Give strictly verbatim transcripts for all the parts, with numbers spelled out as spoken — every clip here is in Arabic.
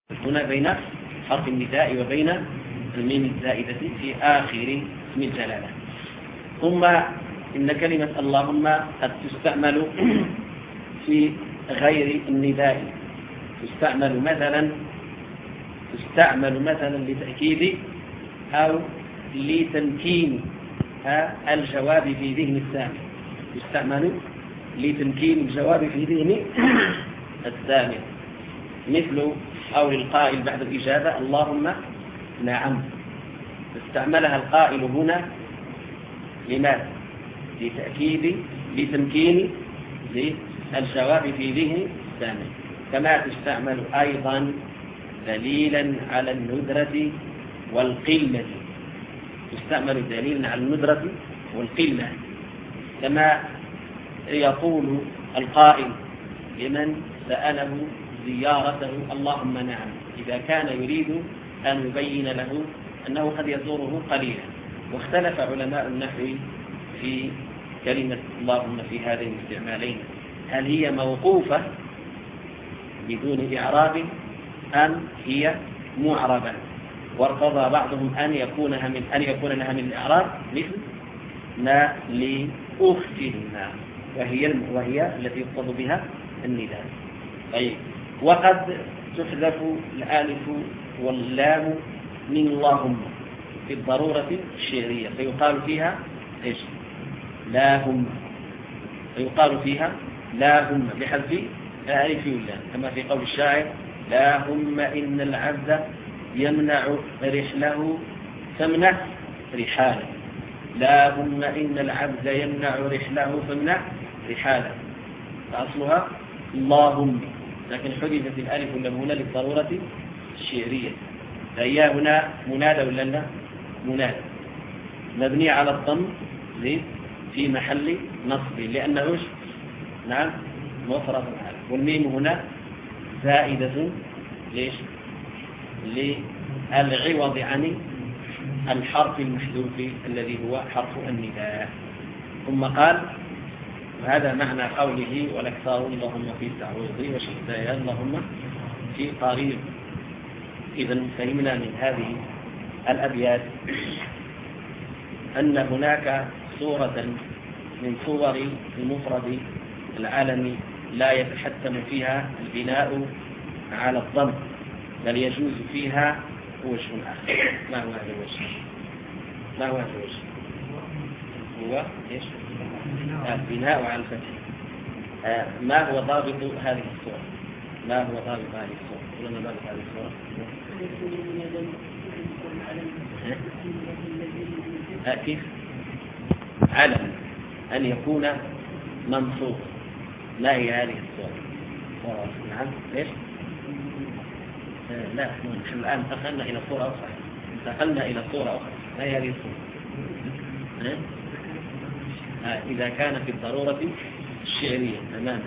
هنا بين حرف النداء وبين الميم الزائدة في آخر اسم الجلالة. ثم إن كلمة اللهم قد تستعمل في غير النداء، تستعمل مثلا تستعمل مثلا لتأكيد أو لتمكين الجواب في ذهن السامع، يستعمل لتمكين الجواب في ذهن السامع، مثل قول القائل بعد الإجابة اللهم نعم، استعملها القائل هنا لماذا؟ لتأكيد لتمكين الجواب في ذهن السامع. كما تستعمل أيضا دليلا على الندرة والقلة، تستعمل دليلا على الندرة والقلة، كما يقول القائل لمن سأله زيارته اللهم نعم، إذا كان يريد أن يبين له أنه قد يزوره قليلا. واختلف علماء النحو في كلمة اللهم في هذين الاستعمالين، هل هي موقوفة بدون إعراب أم هي معربة؟ وارتضى بعضهم أن يكونها من أن يكون لها من الإعراب مثل ما لأختنا، وهي وهي التي يقصد بها النداء. طيب، وقد تحذف الألف واللام من اللهم في الضرورة الشعرية، فيقال فيها إيش؟ لا هم، فيقال فيها لا هم بحذف الألف واللام، كما في قول الشاعر لا هم إن العبد يمنع رحله فامنع رحاله، لا هم إن العبد يمنع رحله فامنع رحاله، فأصلها اللهم، لكن حذفت الألف واللام هنا للضرورة الشعرية، فهي هنا منادى ولا لا؟ منادى مبني على الضم في محل نصب، لأنه نعم مفرد، والميم هنا زائدة ليش؟ للعوض عن الحرف المحذوف الذي هو حرف النداء. ثم قال وهذا معنى قوله والأكثر اللهم في تعويضي وشتايا اللهم في قريب. إذن فهمنا من هذه الأبيات أن هناك صورة من صور المفرد العالمي لا يتحتم فيها البناء على الضم، بل يجوز فيها وجه آخر. ما هو هذا الوجه؟ ما هو هذا الوجه؟ هو إيش؟ البناء على الفتح. آه ما هو ضابط هذه الصورة؟ ما هو ضابط هذه الصورة؟ قلنا ضابط هذه الصورة آه كيف؟ علم أن يكون منصوب. ما هي هذه الصورة؟ نعم ليش؟ آه لا، نحن الآن انتقلنا إلى صورة أخرى، انتقلنا إلى صورة أخرى. ما هي هذه الصورة؟ آه إذا كان في الضرورة الشعرية تماما،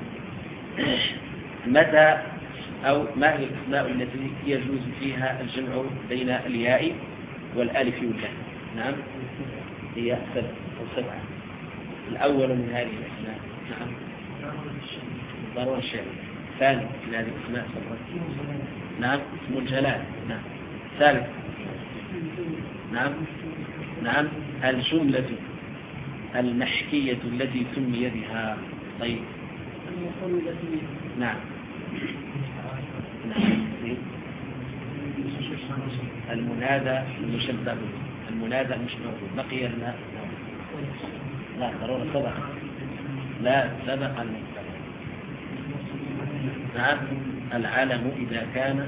متى أو ما هي الأسماء التي يجوز فيها الجمع بين الياء والألف واللام؟ نعم هي سبع أو سبعة. الأول من هذه الأسماء نعم الضرورة الشعرية. ثاني من هذه الأسماء نعم اسم الجلال. نعم ثالث نعم نعم الجملة المحكية التي سمي بها. طيب نعم نعم المنادى المشبه، المنادى المشبه بقي لنا لا ضرورة سبق، لا سبق المبتدا. نعم العلم إذا كان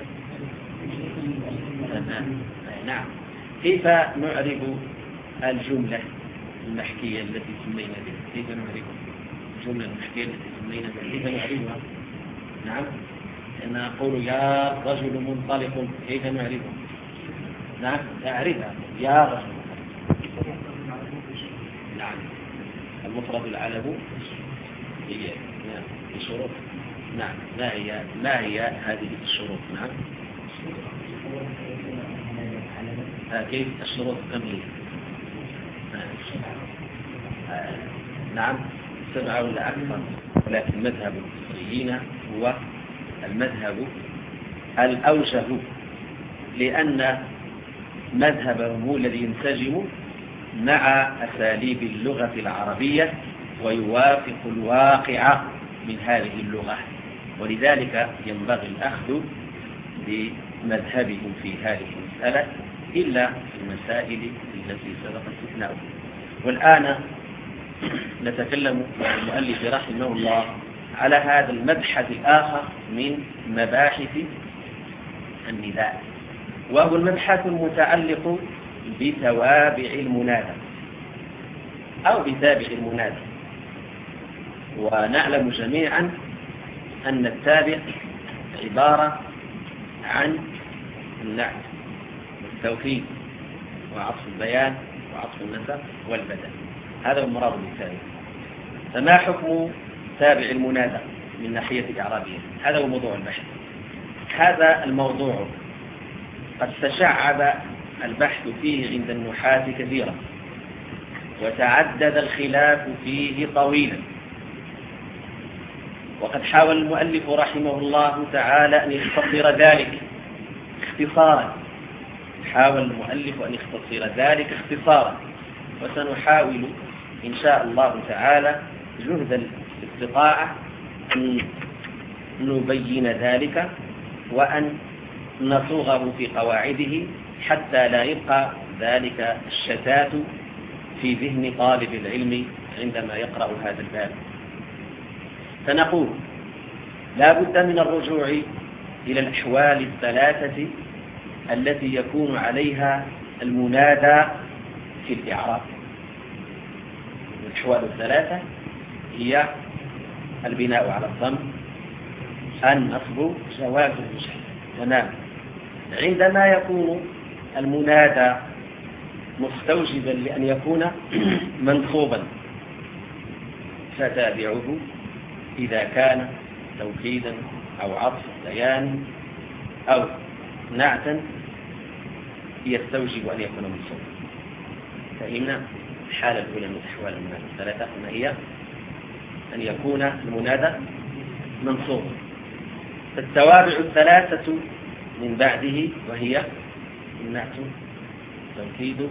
تمام. نعم كيف نعرف الجملة المحكية التي سمينا بها؟ كيف نعرفها؟ الجملة المحكية التي سمينا بها كيف نعرفها؟ نعم أن أقول يا رجل منطلق، كيف نعرفها؟ نعم أعرفها يا رجل. نعم المفرد العلم هي نعم الشروط. نعم ما هي ما هي هذه الشروط؟ نعم آه كيف الشروط كم هي؟ آه نعم سبعة ولا أكثر، ولكن مذهب المصريين هو المذهب الأوجه، لأن مذهبه هو الذي ينسجم مع أساليب اللغة العربية ويوافق الواقع من هذه اللغة، ولذلك ينبغي الأخذ بمذهبهم في هذه المسألة إلا في المسائل التي سبق استثناؤها. والآن نتكلم مع المؤلف رحمه الله على هذا المبحث الآخر من مباحث النداء، وهو المبحث المتعلق بتوابع المنادى أو بتابع المنادى. ونعلم جميعا أن التابع عبارة عن النعت والتوكيد وعطف البيان وعطف النسب والبدل، هذا هو المراد بالتابع. فما حكم تابع المنادى من ناحية إعرابية؟ هذا هو موضوع البحث. هذا الموضوع قد تشعب البحث فيه عند النحاة كثيرا، وتعدد الخلاف فيه طويلا، وقد حاول المؤلف رحمه الله تعالى أن يختصر ذلك اختصارا حاول المؤلف أن يختصر ذلك اختصارا وسنحاول إن شاء الله تعالى جهد الاستطاعة أن نبين ذلك وأن نصوغه في قواعده حتى لا يبقى ذلك الشتات في ذهن طالب العلم عندما يقرأ هذا الباب. فنقول لا بد من الرجوع إلى الأحوال الثلاثة التي يكون عليها المنادى في الإعراب. الأحوال الثلاثة هي البناء على الضم، النصب، جواز الوجه. تمام. عندما يكون المنادى مستوجبا لأن يكون منصوبا فتابعه إذا كان توكيدا أو عطف بيان أو نعتا يستوجب أن يكون منصوبا. فهمنا الحالة الأولى من أحوال المنادى الثلاثة ما هي؟ أن يكون المنادى منصوبا. فالتوابع الثلاثة من بعده وهي النعت، توكيد،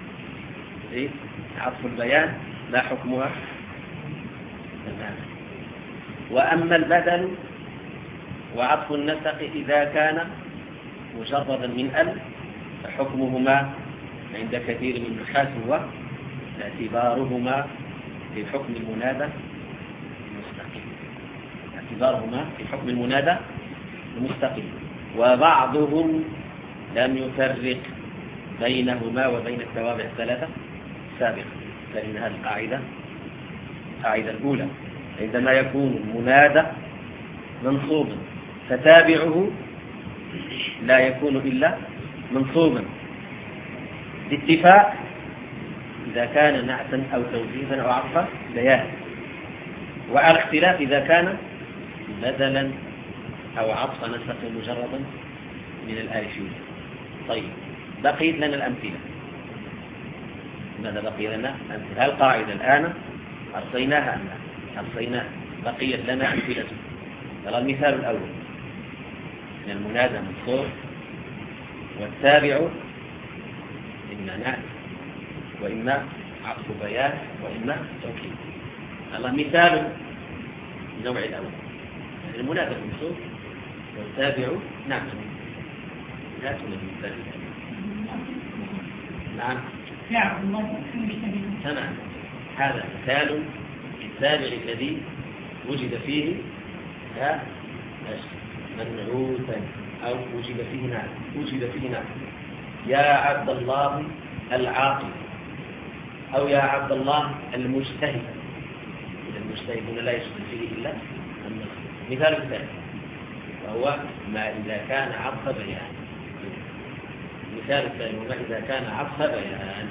عطف البيان، لا حكمها المعنى. وأما البدل وعطف النسق إذا كان مجردا من ال فحكمهما عند كثير من النحاة هو اعتبارهما في حكم المنادى المستقيم، اعتبارهما في حكم المنادى المستقيم. وبعضهم لم يفرق بينهما وبين التوابع الثلاثة سابقا، فإن هذه القاعدة القاعدة الأولى عندما يكون المنادى منصوبا فتابعه لا يكون إلا منصوبا باتفاق إذا كان نعتا أو توكيدا أو عطفا بيان، وعلى اختلاف إذا كان بدلا أو عطف نسق مجردا من الآلف. طيب، بقيت لنا الأمثلة. ماذا بقي لنا؟ أمثلة. القاعدة الآن أرصيناها أم لا؟ أرصيناها. بقيت لنا أمثلة. ترى المثال الأول من المنادى منصوب والتابع إما نعت وإما عطف بيان وإما توكيد. الله مثال النوع الأول المنادى منصوب والتابع نعت. لا تنبي المثال نعم تمام. هذا مثال التابع الذي وجد فيه منعوتا أو وجد فيه نعت وجد فيه نعت. يا عبد الله العاقل أو يا عبد الله المجتهد. المجتهد هنا لا يشمل فيه إلا النصب. مثال الثاني وهو ما إذا كان عطف بيان. مثال الثاني وما إذا كان عطف بيان.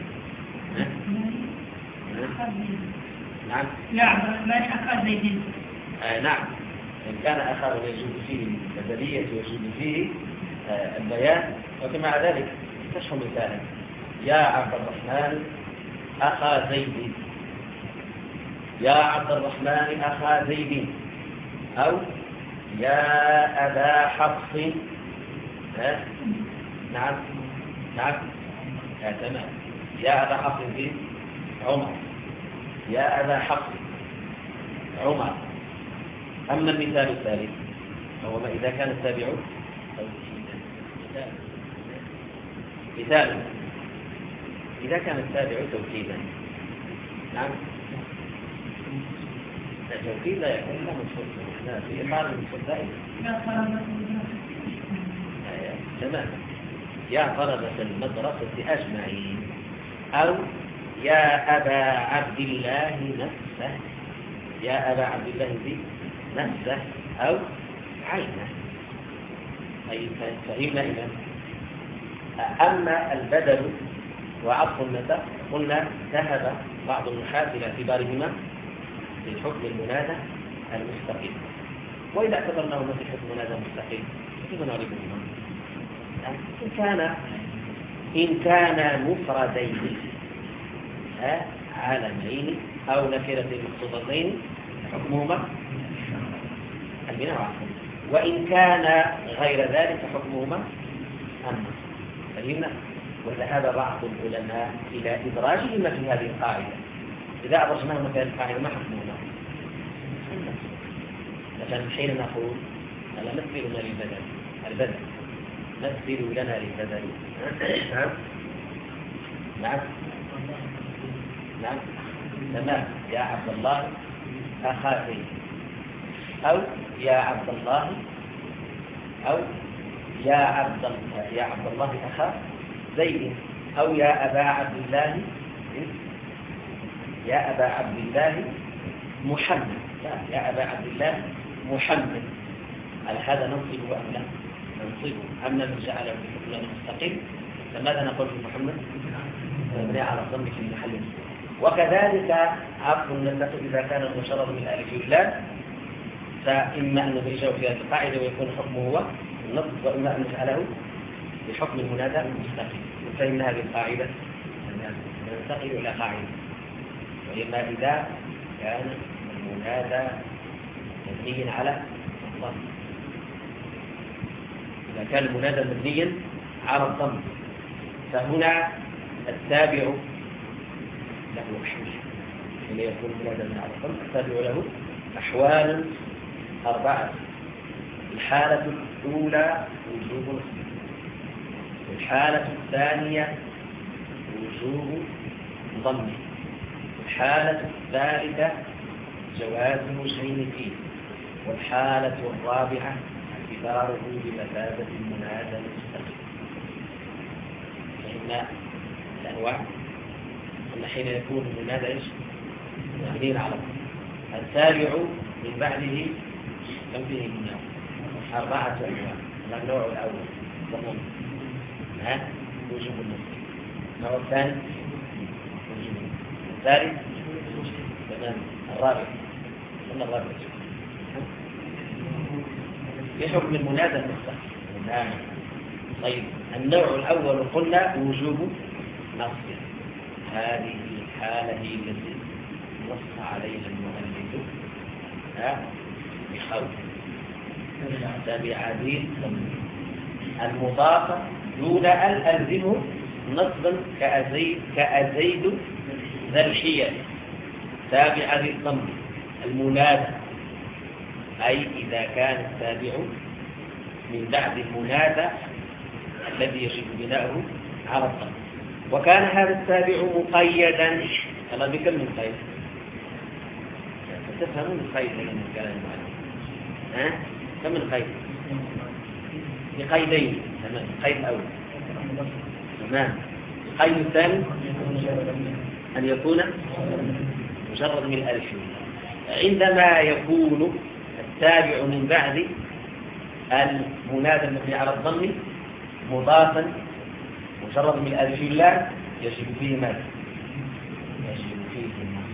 نعم لا ما أخذ زيدين. آه نعم، إن كان آخر يجوز فيه البدلية ويجوز فيه آه البيان. وكما ذلك تشهر مثالا يا عبد الرحمن أخا زيد، يا عبد الرحمن أخا زيد، أو يا أبا حفص ها؟ نعم نعم يا تمام. يا أبا حفص في عمر، يا أبا حفص عمر. أما المثال الثالث فهو ما إذا كان التابع توكيدا. مثال إذا كان التابع توكيدا. نعم التوكيد لا يكون له مفصل في إطار المفصل دائما. تمام. يا طلبة المدرسة أجمعين، أو يا أبا عبد الله نفسه، يا أبا عبد الله ذي نفسه أو عينه. أي فهمنا إذا. أما البدل وعطف النسب قلنا ذهب بعض النحاة إلى اعتبارهما في حكم المنادى المستقيم، وإذا اعتبرناهما في حكم المنادى المستقيم كيف نعرفهما؟ إن كان إن كان مفردين عالمين أو نكرتين مخصوصتين حكمهما البناء والعقل، وإن كان غير ذلك حكمهما النصب. فهمنا؟ وذهب بعض العلماء إلى إدراجهما في هذه القاعدة. إذا أدرجناهما في هذه القاعدة ما حكمهما؟ مثلا حين نقول ألا مثل لنا للبدل البدل مثل لنا للبدل. نعم نعم نعم تمام. يا عبد الله أخا زيد، أو يا عبد الله، أو يا عبد الله يا عبد الله أخا زيد، أو يا أبا عبد الله يا أبا عبد الله محمد. لا، يا أبا عبد الله محمد. على هذا ننصبه أم لا؟ ننصبه. أما من جعله في حكم المستقيم فماذا نقول في محمد؟ مبني على الضم في محل. وكذلك عطف النسب إذا كان المشرط من الألف واللام، فإما أن نجاوب في هذه القاعدة ويكون حكمه هو النصب، وإما أن نجعله بحكم المنادى المستقيم. فإن هذه القاعدة ننتقل إلى قاعدة، وإما إذا كان المنادى مبنيا على الضم. إذا كان المنادى مبنيا على الضم فهنا التابع له أحوال. حين يكون منادى على الضم التابع له أحوال أربعة. الحالة الأولى وجوب النصب، الحالة الثانية وجوب ضمه، الحالة الثالثة جواز الوجهين فيه، والحالة الرابعة اعتباره بمثابة المنادى المستقيم. فإن الأنواع أن حين يكون المنادى ايش؟ مبني على التابع من بعده كم فيه من أربعة أنواع. النوع الأول ضمن ها وجوب النصب، النوع الثاني وجوب النصب، الثالث تمام، الرابع ثم الرابع بحكم المنادى المستقيم. نعم. طيب النوع الأول قلنا وجوب نصب. هذه الحالة هي التي نص عليها المؤلف بخوف تبعدين المضافة دون أن ألزمه نصبا كأزيد كأزيد ذا الحيل تابع للضم المنادى، أي إذا كان التابع من بعد المنادى الذي يجب بناؤه على الضم، وكان هذا التابع مقيدا. ألا بكم من قيد؟ تفهمون القيد من الكلام المعلم؟ ها؟ كم من قيد؟ بقيدين. تمام. قيد الأول تمام. القيد الثاني أن يكون مجرد من الألف. عندما يكون التابع من بعد المنادى المبني على الضم مضافا مجرد من الألف لا يجب فيه ماذا؟ يجب فيه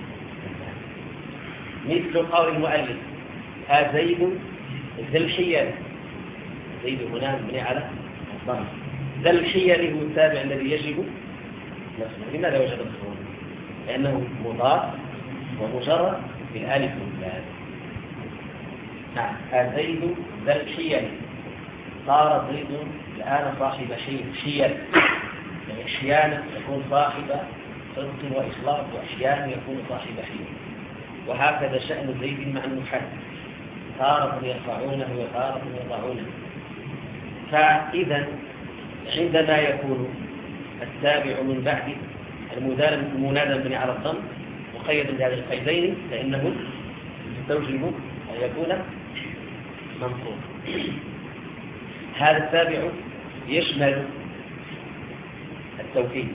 مثل قول المؤلف زيد ذا الحيل. زيد هنا مبني على الضم، ذا الحيل هو التابع الذي يجب نصبه. لماذا وجد نصبه؟ لأنه مضاف ومجرد بالألف واللام. نعم. زيد ذا الحيل صار زيد الآن صاحب حيل، يعني أحيانا يكون صاحب صدق وإخلاص، وأحيانا يكون صاحب حيل. وهكذا شأن زيد مع النحاة، تارة يرفعونه وتارة يضعونه. فإذا عندما يكون التابع من بعد المنادى بني على الضم مقيد بهذه القيدين، فإنه يستوجب أن يكون منصوب. هذا التابع يشمل التوكيد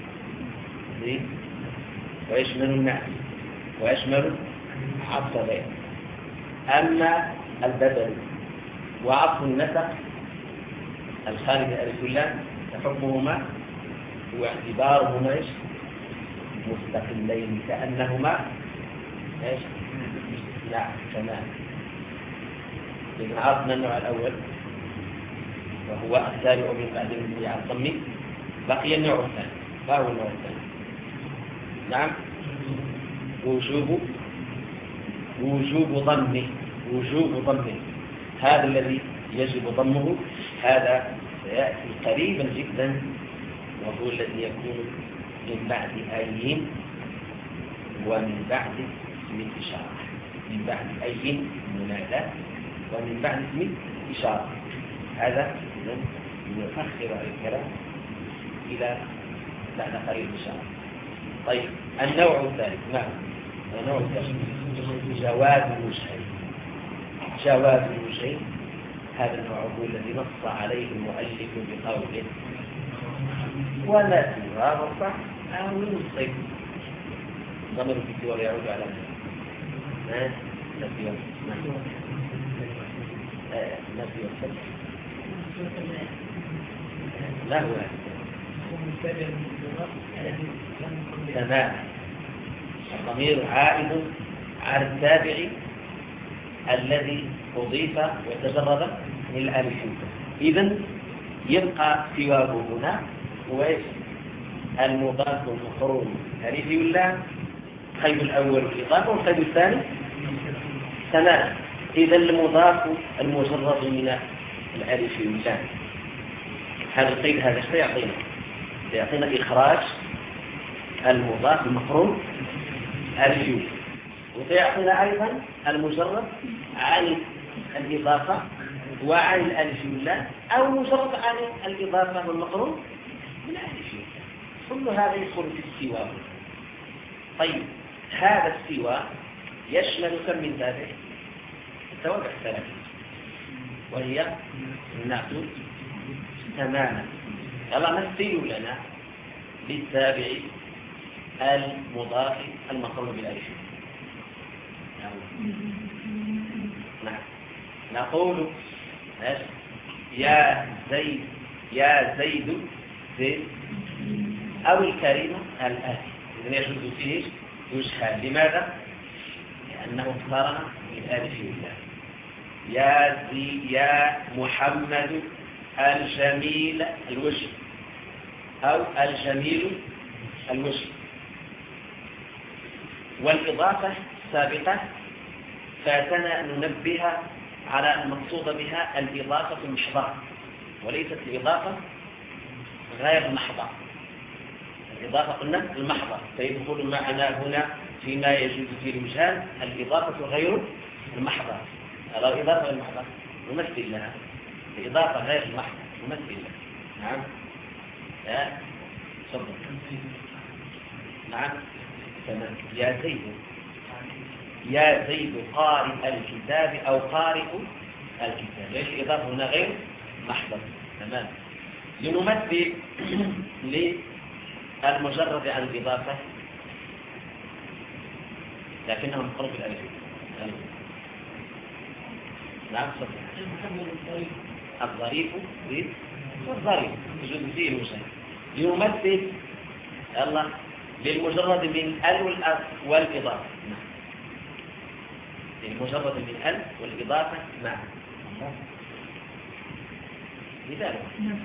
ويشمل النعت ويشمل عطف غير. أما البدل وعطف النسق الخارج ألف اللام فحكمهما هو اعتبارهما ايش؟ مستقلين، كأنهما ايش؟ لا تمام. إذن عرفنا النوع الأول وهو التابع من بعد المبني على الضم. بقي النوع الثاني. ما هو النوع الثاني؟ نعم، وجوب وجوب ضمه وجوب ضمه هذا الذي يجب ضمه، هذا سيأتي قريبا جدا، وهو الذي يكون من بعد أي ومن بعد اسم الإشارة. من بعد أي منادى ومن بعد اسم الإشارة. هذا يؤخر الكلام إلى بعد قريب إن شاء الله. طيب النوع الثالث. نعم النوع الثالث جواز المشهد. جواز المشهد هذا النوع هو الذي نص عليه المؤلف بقوله ولا سوى مرفع أو ينصب. ضمن في السور يعود على ما نفي نفي والفتح. لا هو تمام. الضمير عائد على التابع الذي أضيف وتجرد من الألف. إذن يبقى سواه هنا هو المضاف المقرون ألف واللام، القيد الأول الإضافة والقيد الثاني تمام. إذا المضاف المجرد من الألف واللام، هذا القيد هذا سيعطينا سيعطينا إخراج المضاف المقرون ألف، وسيعطينا أيضا المجرد عن الإضافة وعن الألف واللام، أو مجرد عن الإضافة والمقرون بالألف. كل هذا يدخل في السواء. طيب هذا السواء يشمل كم من تابع؟ التوابع الثلاثة، وهي النعت تماما. يلا مثلوا لنا للتابع المضاف المقرون بالألف. نعم نقول يا زيد يا زيد زيد أو الكريمة الآتي. إذن يجوز فيه يشهد. لماذا؟ لأنه اقترن بالألف واللام. يا زي يا محمد الجميل الوجه أو الجميل الوجه. والإضافة سابقة فاتنا أن ننبه على المقصود بها الإضافة المحضة وليست الإضافة غير المحضة. الإضافة قلنا المحضة، فيدخل معنا هنا فيما يجوز في الوجهان الإضافة غير المحضة. على الإضافة المحضة نمثل لها، الإضافة غير المحضة نمثل لها. نعم يا صدق. نعم تمام. يا زيد يا زيد قارئ الكتاب أو قارئ الكتاب. ليش الإضافة هنا غير محضة؟ تمام. لنمثل للمجرد عن الإضافة لكنها مقرب بالألف. نعم صدق. الظريف والظريف يجوز فيه المشاهد. لنمثل الله للمجرد من ال والإضافة. للمجرد من ال والإضافة مع لذلك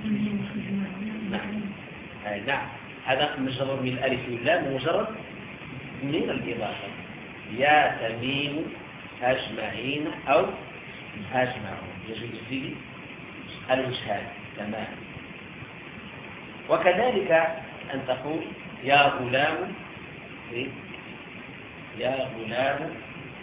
نعم أي نعم هذا مجرد من الألف واللام مجرد من الإضافة. يا تميم أجمعين أو أجمعون يجوز فيه الوجهان تمام. وكذلك أن تقول يا غلام، يا غلام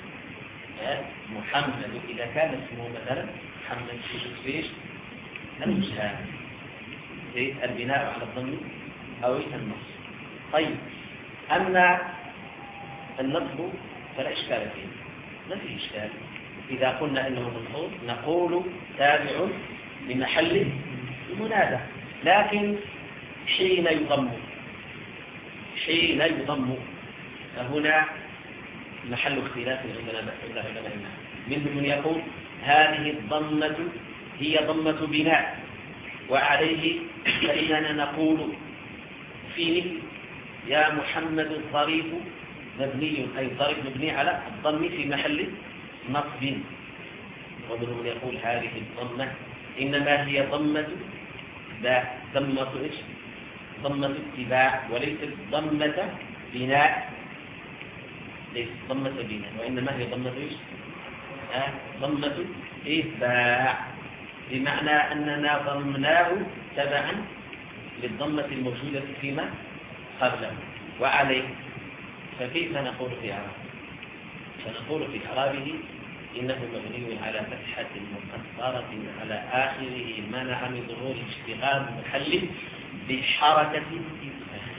محمد، إذا كان اسمه مثلا محمد فيش الوجهان، البناء على الضم أو النصب. طيب أما النصب فلا إشكال فيه، ما فيه إشكال. إذا قلنا إنه منصوب نقول تابع لمحل المنادى، لكن حين يضم حين يضم فهنا محل اختلاف عند علماء، منهم من يقول هذه الضمة هي ضمة بناء، وعليه فإننا نقول في مثل يا محمد الظريف مبني، أي الظريف مبني على الضم في محل نصب. ومنهم من يقول هذه الضمة إنما هي ضمة ضمة إيش؟ ضمة اتباع، وليست ضمة بناء، ليست ضمة بناء، وإنما هي ضمة إيش؟ آه ضمة إتباع، بمعنى أننا ضمناه تبعا للضمة الموجودة فيما قبله. وعليه فكيف نقول في إعرابه؟ فنقول في إعرابه إنه مبني على فتحة مقدرة على آخره منع من ظهور اشتغال محل بحركة الإسلام،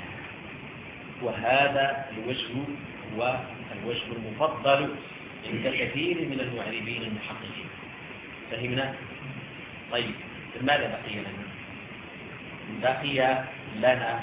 وهذا الوجه هو الوجه المفضل عند كثير من المعربين المحققين. فهمنا؟ طيب ماذا بقي لنا؟ بقي لنا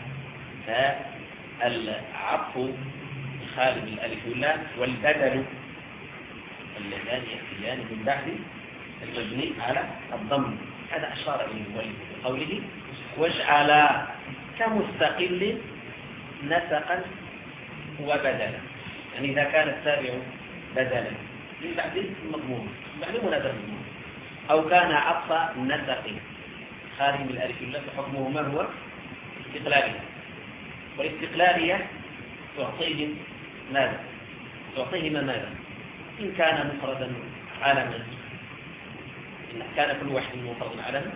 العطف خالف الألف واللام والبدل اللذان يأتيان من بعد المبني على الضم. هذا أشار إليه المؤلف بقوله واجعل كمستقل نسقا وبدلا، يعني إذا كان التابع بدلا من بعد المضمون من بعد منادى المضمون، أو كان عطف نسق خارج من الألف واللام فحكمه ما هو؟ استقلالية. والاستقلالية تعطيه ماذا؟ تعطيهما ماذا؟ إن كان مفردا علما، إن كان كل واحد مفردا علما،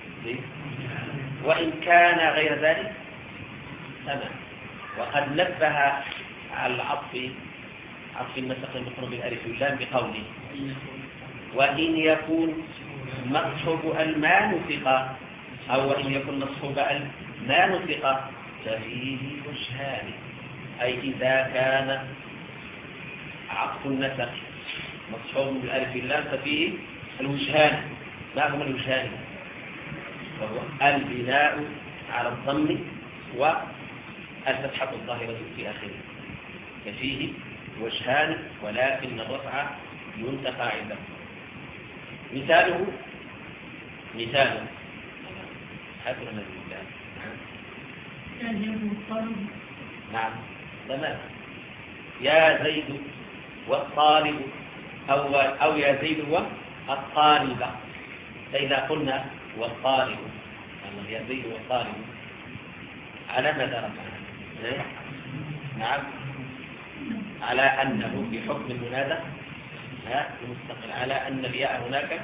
وإن كان غير ذلك تمام. وقد نبه على العطف عطف النسق المقرون بالألف واللام بقوله وإن يكون مصحوب الما نطق، أو وإن يكون مصحوب الما نطق ففيه وجهان، أي إذا كان عطف النسق مصحوب بالألف واللام ففيه الوجهان. ما هما الوجهان؟ وهو البناء على الضم والفتحة الظاهرة في آخره، ففيه وجهان ولكن الرفع ينتقى عنده. مثاله مثاله هكذا المثال. نعم تمام. يا زيد والطالب، أو, أو يا زيد والطالب. فإذا قلنا والطالب يعني يا زيد والطالب على ماذا رفعنا؟ نعم على أنه بحكم المنادى المستقل، على أن الياء هناك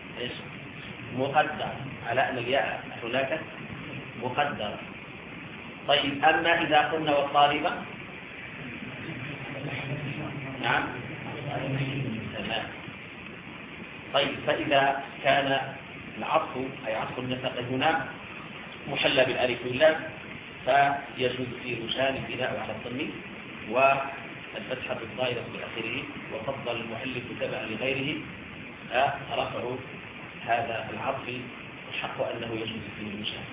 مقدر، على أن الياء هناك مقدر. طيب أما إذا قلنا والطالبة نعم تمام. طيب فإذا كان العطف أي عطف النسق هنا محلى بالألف واللام فيجوز فيه وجهان البناء على الضم والفتحة الظاهرة في آخره، وفضل المؤلف تبعا لغيره رفع هذا العطف الحق أنه يجوز فيه الوجهان.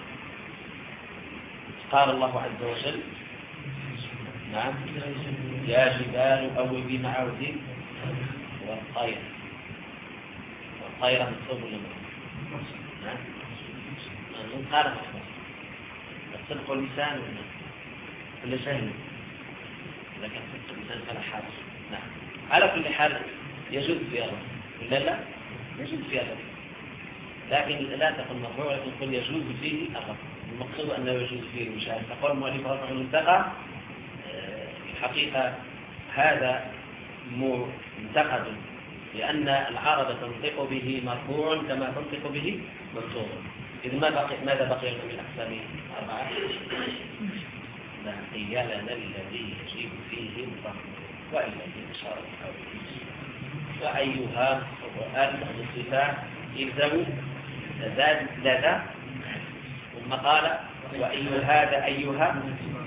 قال الله عز وجل نعم يا جبال أوبي مع وزين والطير، والطير منصوب للمرء نعم من قال مخبر الصدق واللسان كل شيء، إذا كان صدق اللسان فلا حاجة. نعم على كل حال يجوز في الله ولا لا؟ يجوز في الله، لكن لا تقل مرفوع ولكن قل يجوز فيه الرفع. المقصود أنه يجوز فيه المشاهد. تقول المؤلف رفع المنتقى، الحقيقة هذا منتقد لأن العرب تنطق به مرفوع كما تنطق به منصوب. إذ ما بقي ماذا بقي لنا من أقسام أربعة؟ بقي لنا الذي يجيب فيه الضم والذي أشار وأيها الصفات إلزموا زاد زاد ثم قال وأي هذا أيها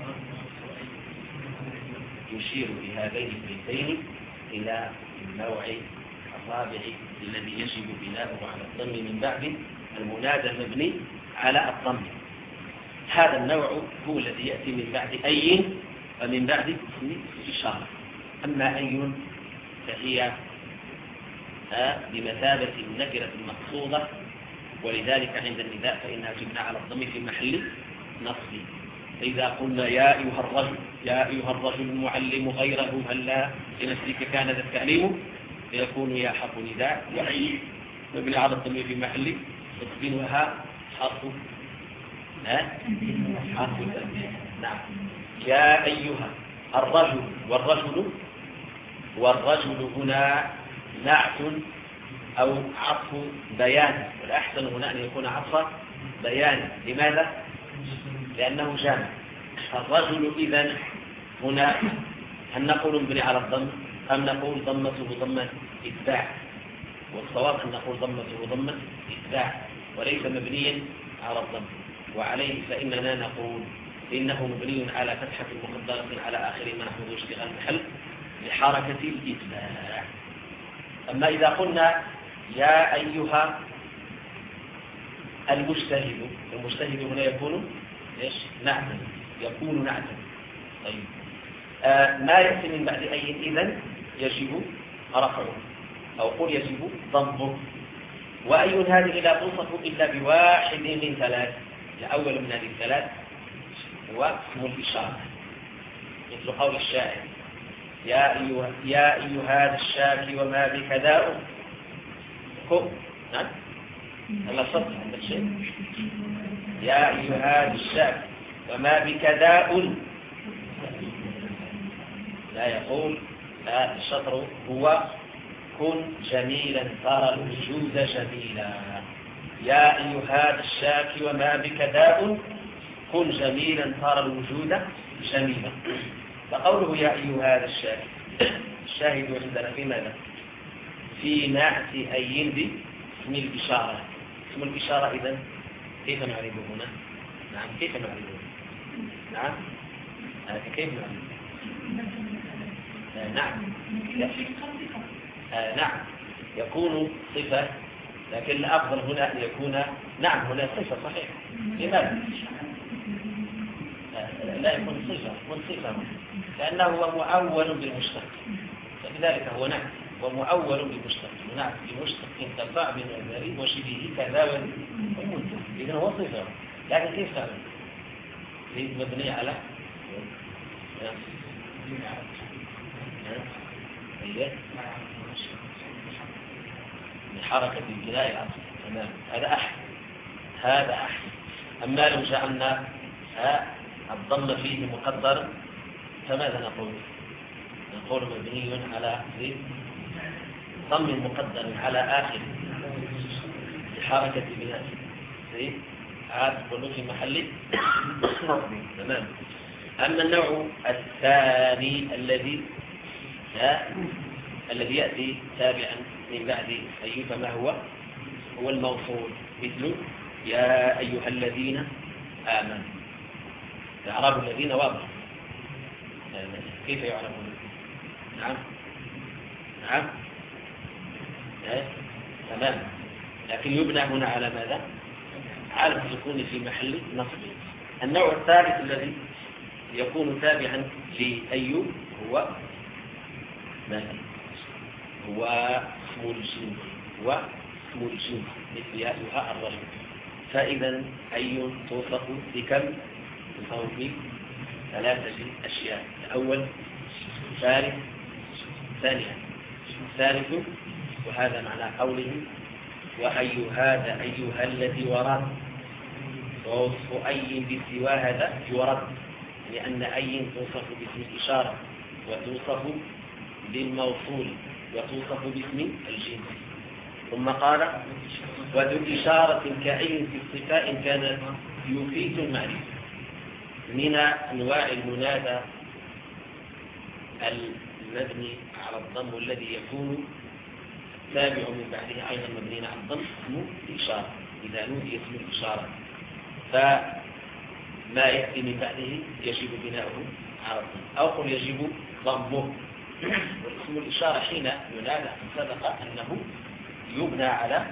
يشير بهذين البيتين إلى النوع الرابع الذي يجب بناؤه على الضم من بعد المنادى المبني على الضم. هذا النوع هو الذي يأتي من بعد أي ومن بعد اسم إشارة. أما أي فهي بمثابة النكرة المقصودة، ولذلك عند النداء فإنها تبنى على الضم في محل نصب. فإذا قلنا يا أيها الرجل يا أيها الرجل المعلم غيره هلا لنفسك كان ذا التعليم، فيكون يا حرف نداء وأي مبني على الضم في محل نصب وها حرف ها حرف تنبيه. نعم. يا أيها الرجل والرجل والرجل هنا نعت أو عطف بيان، والأحسن هنا أن يكون عطف بيان. لماذا؟ لأنه جامع. الرجل إذن هنا هل نقول مبني على الضم أم نقول ضمته ضمة إتباع؟ والصواب أن نقول ضمته ضمة إتباع وليس مبنيا على الضم، وعليه فإننا نقول إنه مبني على فتحة مقدرة على آخر ما نحفظ اشتغال المحل لحركة الإتباع. أما إذا قلنا يا أيها المجتهد، المجتهد هنا يكون إيش؟ نعتا، يكون نعتا. طيب آه ما يأتي من بعد أي إذن يجب رفعه أو قل يجب ضمه. وأي هذه لا توصف إلا بواحد من ثلاث. الأول من هذه الثلاث هو اسم الإشارة، مثل قول الشاعر يا أيها يا أيها هذا الشاكي وما بك داء. نعم هلا صدق عند الشيء يا أيها هذا الشاكي وما بك داء، لا يقول لا الشطر هو كن جميلا ترى الوجود جميلا. يا أيها هذا الشاكي وما بك داء كن جميلا ترى الوجود جميلا. فقوله يا أيها هذا الشاهد، الشاهد عندنا في ماذا؟ في نعت أي باسم الإشارة. اسم الإشارة إذن كيف نعرفه هنا؟ نعم كيف نعرفه؟ نعم هذا كيف نعرفه؟ آه نعم آه نعم يكون صفة، لكن الأفضل هنا أن يكون نعم هنا صفة صحيح. لماذا؟ آه لا يكون صفة، يكون صفة لأنه هو مؤول بالمشتق، فلذلك هو نعم ومؤول بالمشتق. نعم بمشتق تبع من الغريب وشبهه كذا والمنتهى، إذن هو صفة. لكن كيف تعمل؟ مبني على حركة البناء الأصل. تمام هذا أحد هذا أحد. أما لو جعلنا الضم فيه مقدر فماذا نقول؟ نقول مبني على ضم مقدر على آخر حركة بناء عاد كله في محل. تمام. أما النوع الثاني الذي الذي يأتي تابعا من بعد أي فما هو؟ هو الموصول، مثل يا أيها الذين آمنوا. إعراب الذين واضح، كيف يعرفون؟ نعم نعم إيه؟ تمام. لكن يبنى هنا على ماذا؟ على السكون في محل نصب. النوع الثالث الذي يكون تابعا لأي هو ماذا؟ هو اسم الجنس، هو اسم الجنس مثل يا أيها الرجل. فإذا أي توصف بكم؟ توصف بثلاثة أشياء. الأول ثالث ثانيا ثالث، وهذا معنى قوله وأي هذا أيها الذي ورد. ووصف أي بسوى هذا يورد، لأن أي توصف باسم الإشارة وتوصف بالموصول وتوصف باسم الجنس. ثم قال وذو إشارة كعين في الصفاء إن كان يفيد المعرفة. من أنواع المنادى المبني على الضم الذي يكون تابع من بعده أيضا مبني على الضم اسمه الإشارة. إذا نودي اسم الإشارة فما يأتي من بعده يجب بناؤه على الضم أو قل يجب ضمه. والاسم الإشارة حين ينادى سبق أنه يبنى على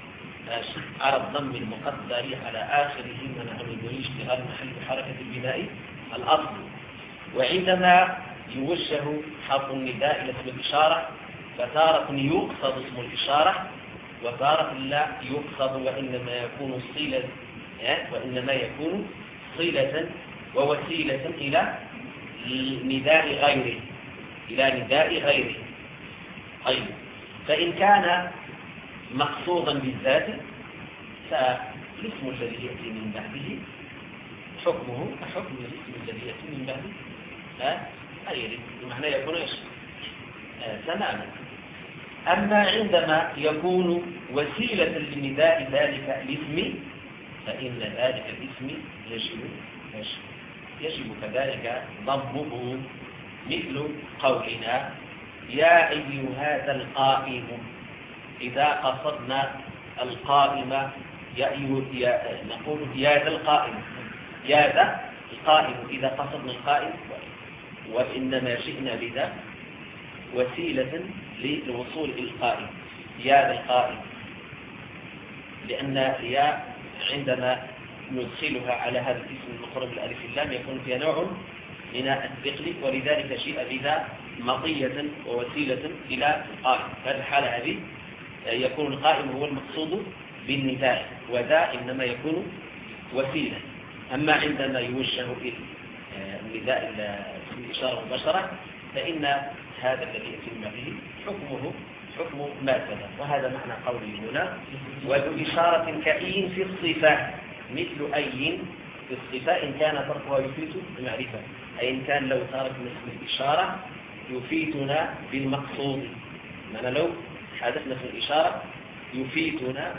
على الضم المقدر على آخره منع من اشتغال محل حركة البناء الأصل. وعندما يوجه حرف النداء إلى اسم الإشارة فتارة يقصد اسم الإشارة وتارة لا يقصد وإنما يكون صلة وإنما يكون صلة ووسيلة إلى نداء غيره إلى نداء غيره. طيب فإن كان مقصودا بالذات فالاسم الذي يأتي من بعده حكمه حكم الاسم الذي يأتي من بعده لا يريد بمعنى يكون ايش تماما. أما عندما يكون وسيلة لنداء ذلك الاسم فإن ذلك الاسم يجب يجب كذلك ضمه مثل قولنا يا أيها هذا القائم. إذا قصدنا القائم يا يا نقول يا ذا القائم يا ذا القائم إذا قصدنا القائم وإنما جئنا بذا وسيلة للوصول إلى القائم يا ذا القائم. لأن يا عندما ندخلها على هذا الاسم المقرب الألف اللام يكون فيها نوع من الثقل ولذلك جاء بذا مطية ووسيلة إلى القائم. هذه الحالة هذه يكون القائم هو المقصود بالنداء وذا إنما يكون وسيلة. أما عندما يوجه النداء الإشارة مباشرة فإن هذا الذي يأتي به حكمه حكم ما سبق. وهذا معنى قوله هنا وذو إشارة كأين في الصفة مثل أين في الصفة إن كان طرفها يفيد المعرفة أي إن كان لو صارت مثل الإشارة يفيدنا بالمقصود. معنى لو حدثنا في الإشارة يفيدنا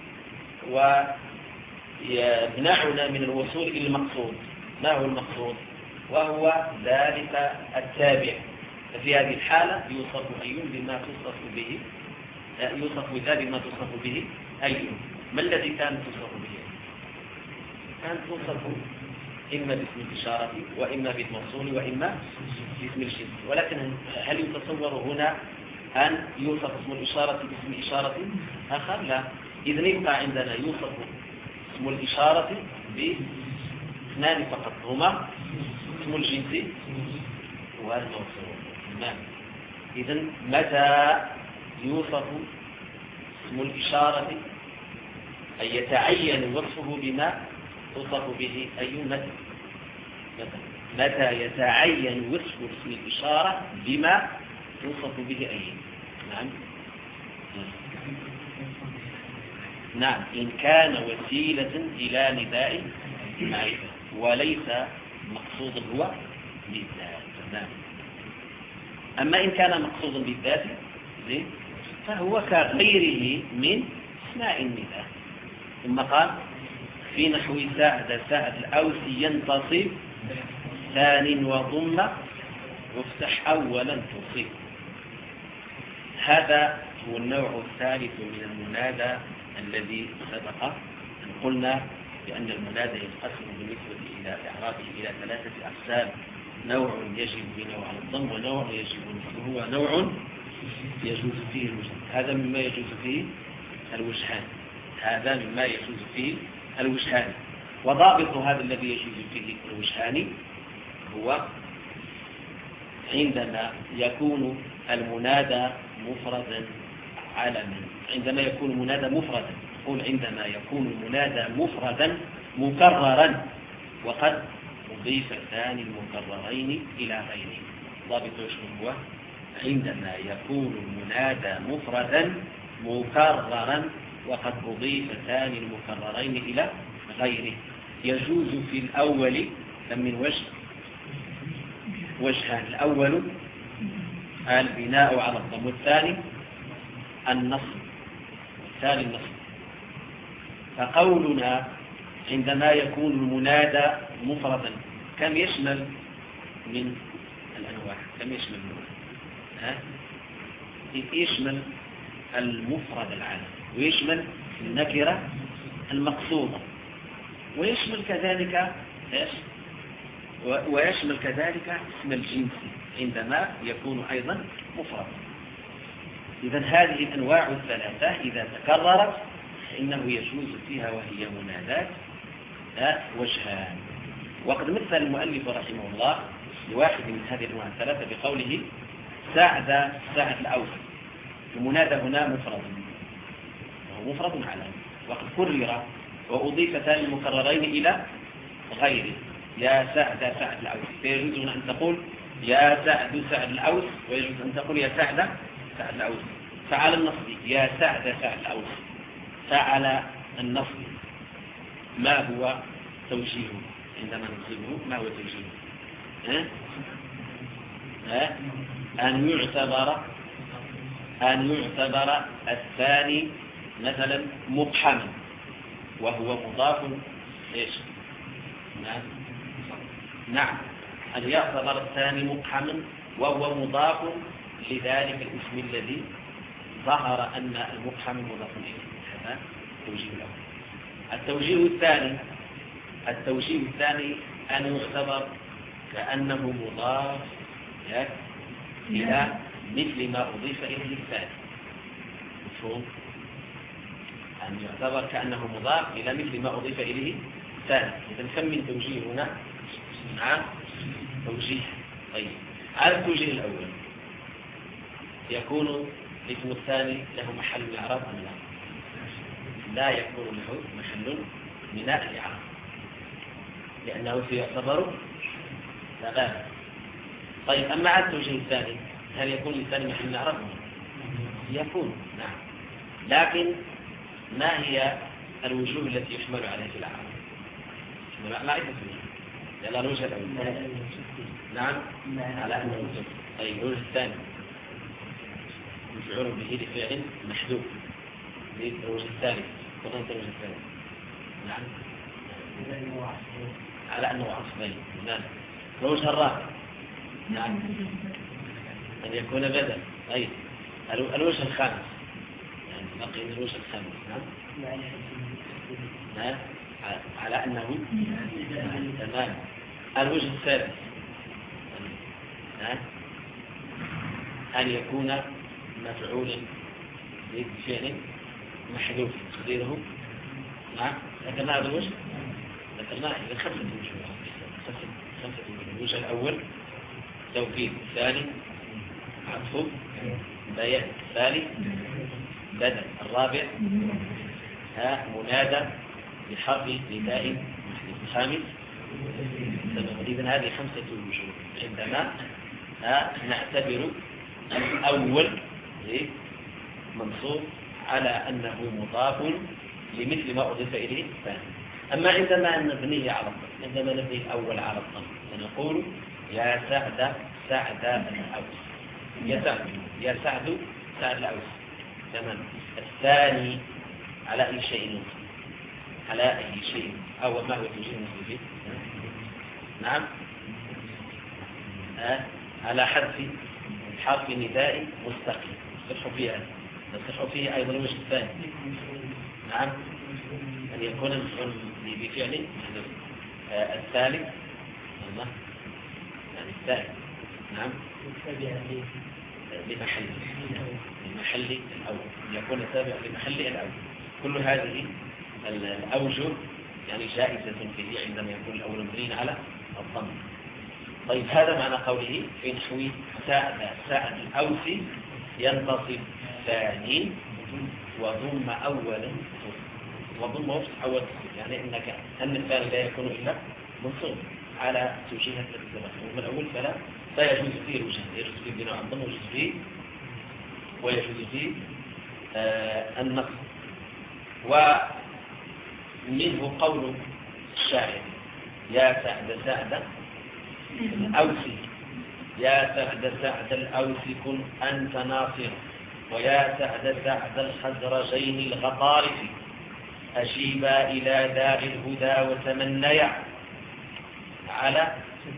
ويمنعنا من الوصول إلى المقصود. ما هو المقصود؟ وهو ذلك التابع. ففي هذه الحالة يوصف أي بما توصف به يوصف ذا بما توصف به أي. ما الذي كان توصف به؟ كان توصف إما باسم الإشارة وإما بالموصول وإما باسم الجنس. ولكن هل يتصور هنا أن يوصف اسم الإشارة باسم إشارة آخر؟ لا. إذن يبقى عندنا يوصف اسم الإشارة باثنان فقط هما اسم الجنس والموصول. نعم. إذن متى يوصف اسم الإشارة أي يتعين وصفه بما توصف به أي متى متى يتعين وصف اسم الإشارة بما توصف به أي. نعم نعم إن كان وسيلة إلى نداء معرفة وليس مقصودا هو بالذات. نعم. أما إن كان مقصودا بالذات فهو كغيره من اسماء النداء. ثم قال في نحو ساعد ساعد الأوسي ينتصب ثان وضم وافتح أولا تصيب. هذا هو النوع الثالث من المنادى الذي سبق أن قلنا بأن المنادى ينقسم بالنسبة إلى إعرابه إلى ثلاثة أقسام. نوع يجب بنوع على الضم ونوع يجب هو نوع يجوز فيه الوجهان. هذا مما يجوز فيه الوجهان هذا مما يجوز فيه الوجهان. وضابط هذا الذي يجوز فيه الوجهان هو عندما يكون المنادى مفردا علما. عندما يكون المنادى مفردا نقول عندما يكون المنادى مفردا مكررا وقد أضيف الثاني المكررين إلى غيره. ضابط شنو هو؟ عندما يكون المنادى مفردا مكررا وقد أضيف ثاني المكررين إلى غيره. يجوز في الأول من وجه وجهان. الأول البناء على الضم. والثاني النصب، الثاني النصب. فقولنا عندما يكون المنادى مفردا كم يشمل من الأنواع؟ كم يشمل من ها؟ يشمل المفرد العام، ويشمل النكرة المقصودة، ويشمل كذلك إيش؟ ويشمل كذلك اسم الجنس عندما يكون أيضا مفرد. إذا هذه الأنواع الثلاثة إذا تكررت فإنه يجوز فيها وهي منادات وجهان. وقد مثل المؤلف رحمه الله لواحد من هذه الأنواع الثلاثة بقوله سعد سعد الأوس. المنادى هنا مفرد، وهو مفرد على وقد كرر وأضيف ثاني المكررين إلى غيره، يا سعد سعد الأوس. فيجوز هنا أن تقول يا سعد سعد الأوس، ويجوز أن تقول يا سعد سعد الأوس. فعلى النصب يا سعد سعد الأوس. فعلى النصب ما هو توجيهه عندما نصبه؟ ما هو توجيهه؟ ها؟ ها؟ أن يعتبر أن يعتبر الثاني مثلا مقحما وهو مضاف إيش؟ نعم نعم أن يعتبر الثاني مقحما وهو مضاف لذلك الاسم الذي ظهر أن المقحم مضاف إليه. هذا التوجيه الأول. التوجيه الثاني التوجيه الثاني أن يعتبر كأنه مضاف إلى مثل ما أضيف إليه الثاني. مفهوم؟ أن يعتبر كأنه مضاف إلى مثل ما أضيف إليه الثاني. إذا كم من توجيه هنا؟ نعم توجيه. طيب على التوجيه الأول يكون الاسم الثاني له محل الإعراب أم لا؟ لا يكون له محل من الإعراب لأنه سيعتبر لغاية. طيب أما على التوجيه الثاني هل يكون للثاني محل الإعراب؟ يكون نعم. لكن ما هي الوجوه التي يحمل عليها في الإعراب؟ لا عدة وجوه. يلا الوجه الأول نعم على أنه وجه. طيب الوجه الثاني مفعول به لفعل محذوف. الوجه الثالث وضمت الوجه الثالث نعم على أنه عصبين. نعم الوجه الرابع نعم أن يكون بدل. طيب الوجه الخامس يعني بقي الوجه الخامس نعم نعم على أنه تمام. الوجه الثالث أن يكون مفعولا بفعل محذوف تقديره نعم. ذكرنا هذا الوجه ذكرناه إذا خمسة وجوه خمسة وجوه. الوجه الأول توكيد، الثاني عطف بيان، الثالث بدل، الرابع ها منادى بحرف نداء محذوف، الخامس سبب. إذن هذه خمسة وجوه عندما نعتبر الأول منصوب على أنه مضاف لمثل ما أضيف إليه الثاني. أما عندما نبنيه على الضم، عندما نبني الأول على الضم فنقول يا سعد سعد الأوس، يا سعد يا سعد سعد الأوس. تمام. الثاني على أي شيء؟ على أي شيء أو ما هو توجيه المصرفين؟ نعم آه. على حذف حرف نداء مستقيم يصح فيها يصح فيه أيضا الوجه الثاني نعم أن يكون المفعول بفعل آه. الثالث الله يعني الثالث نعم لمحل لمحل الأول يكون تابع لمحل الأول. كل هذه الأوجه يعني جائزة فيه عندما يكون الأول مبني على الضم. طيب هذا معنى قوله في نحو سعد سعد الأوس ينتصب ثاني وضم أولا وضم وفتح أول يعني إنك أن الثاني لا يكون إلا منصوب على توجيهات الاتباع. ومن الأول فلا لا يجوز فيه الوجه، يجوز فيه بناء عن ضم ويجوز فيه ويجوز فيه آه النصب. ومنه قول الشاعر يا سعد سعد الأوسي يا سعد سعد الأوس كن أنت ناصر، ويا سعد سعد الخزرجين الغطارف، أجيبا إلى داء الهدى وتمنيا على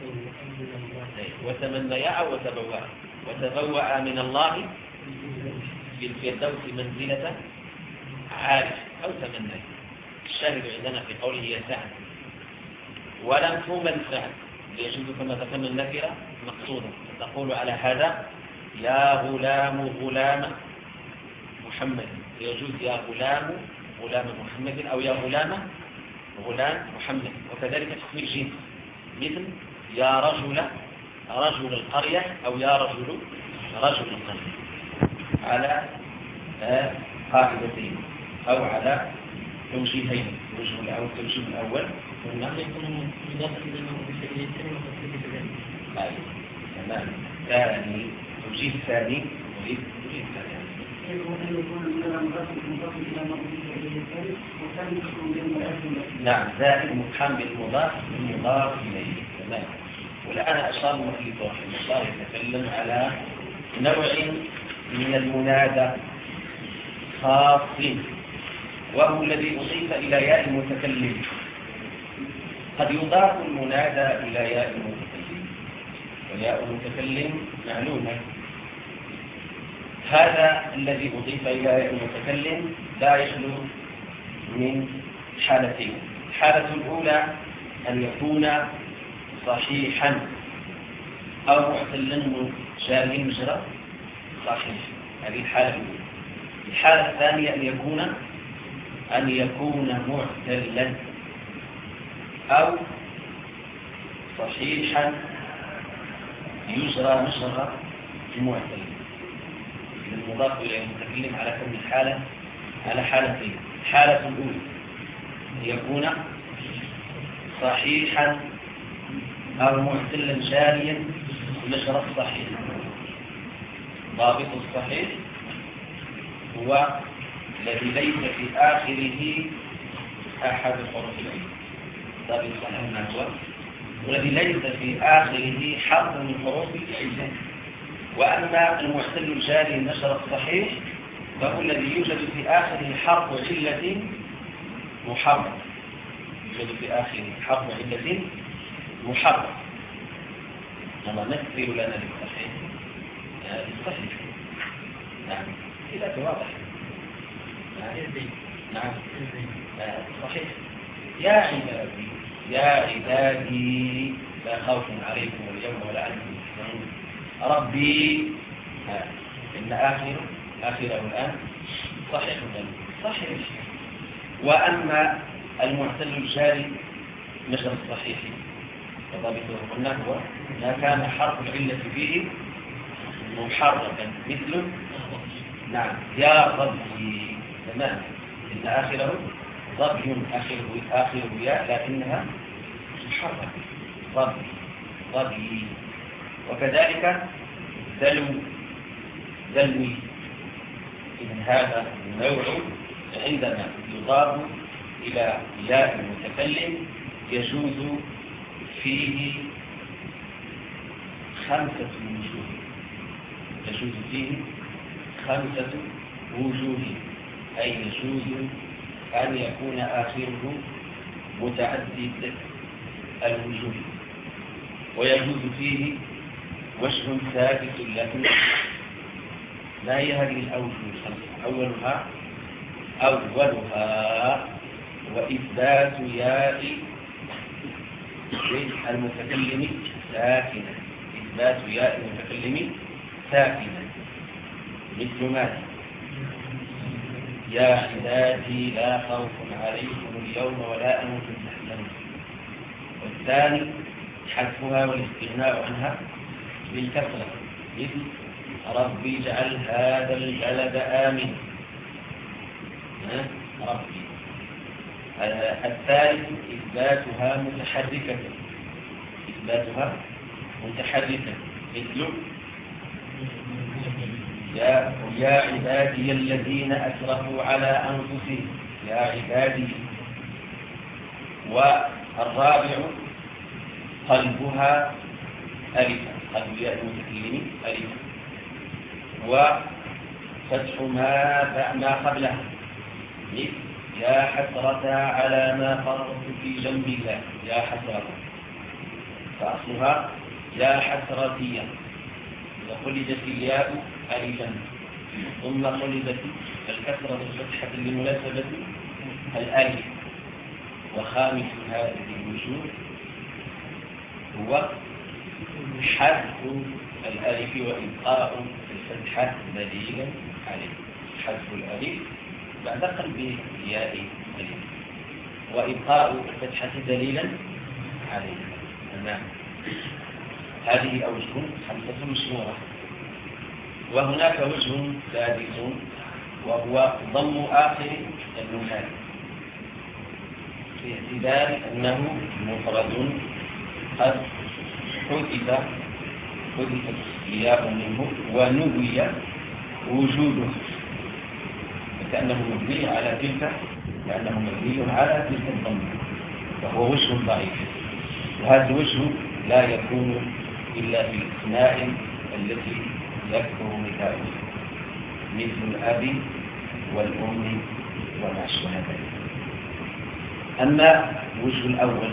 وتمنيا أو وتبوأ وتبوأ من الله في الفردوس منزلة عارف أو تمنيا. الشاهد عندنا في قوله يا سعد، ولم تومن سعد ليجوز كما ذكرنا النكرة مقصودا، تقول على هذا يا غلام غلام محمد، يجوز يا غلام غلام محمد أو يا غلام غلام محمد. وكذلك اسم الجنس مثل يا رجل رجل القرية أو يا رجل رجل القرية على قاعدتين أو على توجيهين. الوجه الأول التوجيه الأول تمام. ثاني توجيه الثاني نريد توجيه الثاني نعم زائد مفهم بالمضاف المضاف إليه. تمام. والآن أشار المؤلف رحمه الله يتكلم على نوع من المنادى خاص، وهو الذي أضيف إلى ياء المتكلم. قد يضاف المنادى إلى ياء المتكلم، وياء المتكلم معلومة. هذا الذي أضيف إلى ياء المتكلم لا يخلو من حالتين. الحالة الأولى أن يكون صحيحا أو معتلا جاري مجرى صحيح، هذه الحالة الأولى. الحالة الثانية أن يكون أن يكون معتلا أو صحيحا يجرى مجرى المعتل. المضاف إلى المتكلم على كم الحالة على حالتين. الحالة الأولى أن يكون صحيحا أو معتلا جاريا مجرى الصحيح. ضابط الصحيح هو الذي ليس في آخره أحد حروف العلة. ضابط الصحيح ما هو؟ والذي ليس في آخره حرف من حروف العلة. وأما المعتل الجاري النشر الصحيح فهو الذي يوجد في آخره حرف علة محرم. يوجد في آخره حرف علة محرم. لما نكثر لنا للصحيح الصحيح نعم إذا واضح نعم صحيح. يا عبادي يا عبادي لا خوف عليكم اليوم ولا أنتم تحزنون. ربي إن آخر آخره الآن صحيح صحيح. وأما المعتل الجاري مجرى الصحيح وضابطه قلنا هو ما كان حرف العلة فيه محركا مثل نعم يا ربي. تمام. إن آخره ضبي آخره آخره ياء لكنها محركة ضبي ضبي. وكذلك دلو دلوي. إذن هذا النوع عندما يضاف إلى ياء المتكلم يجوز فيه خمسة وجوه. يجوز فيه خمسة وجوه، أي يجوز أن يكون آخره متعدد الوجوه، ويجوز فيه وجه ثابت له. ما هي هذه الأوجه الخمسة؟ أولها أولها وإثبات ياء المتكلم ساكنة. إثبات ياء المتكلم ساكنة مثل ماذا؟ يا عبادي لا خوف عليكم اليوم ولا أنتم تحزنون. والثاني حذفها والاستغناء عنها بالكسرة مثل ربي اجعل هذا البلد آمنا. ربي. الثالث إثباتها متحركة إثباتها متحركة مثل يا يا عبادي الذين أسرفوا على أنفسهم يا عبادي. والرابع قلبها ألفا قبل ياء المتكلم ألف، وفتح ما ما قبلها مثل يا حسرة على ما فرطت في جنب الله، يا حسرة، فأصلها يا حسرتية، وقلدت الياء ألفا، ثم قلدت الكسرة الفتحة لمناسبة الألف. وخامس هذه الوجوه هو حذف الألف وإبقاء الفتحة دليلا عليه، حذف الألف بعد قلب ياء ألف وإبقاء الفتحة دليلا عليه. نعم، هذه أوجه خمسة مشهورة. وهناك وجه سادس وهو ضم آخر النون في اعتبار أنه مفرد قد حذف حذفت الياء منه ونوي وجوده، كأنه مبني على تلك كأنه مبني على تلك الضم، وهو وجه ضعيف. وهذا الوجه لا يكون إلا في الأسماء التي يكثر مثالها مثل الأب والأم وما شابه ذلك. أما الوجه الأول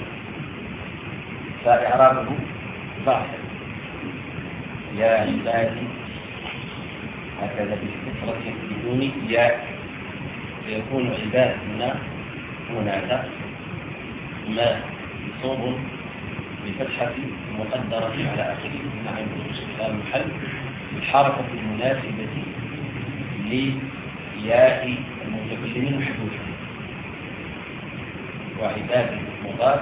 فإعرابه ظاهر، يا عبادي، هكذا بالكسرة بدون ياء، فيكون عباد هنا منادى ما صوب بفتحة مقدرة على آخره مع وجود محل الحركة المناسبة لياء المتكلم محذوفة، وعباد مضاف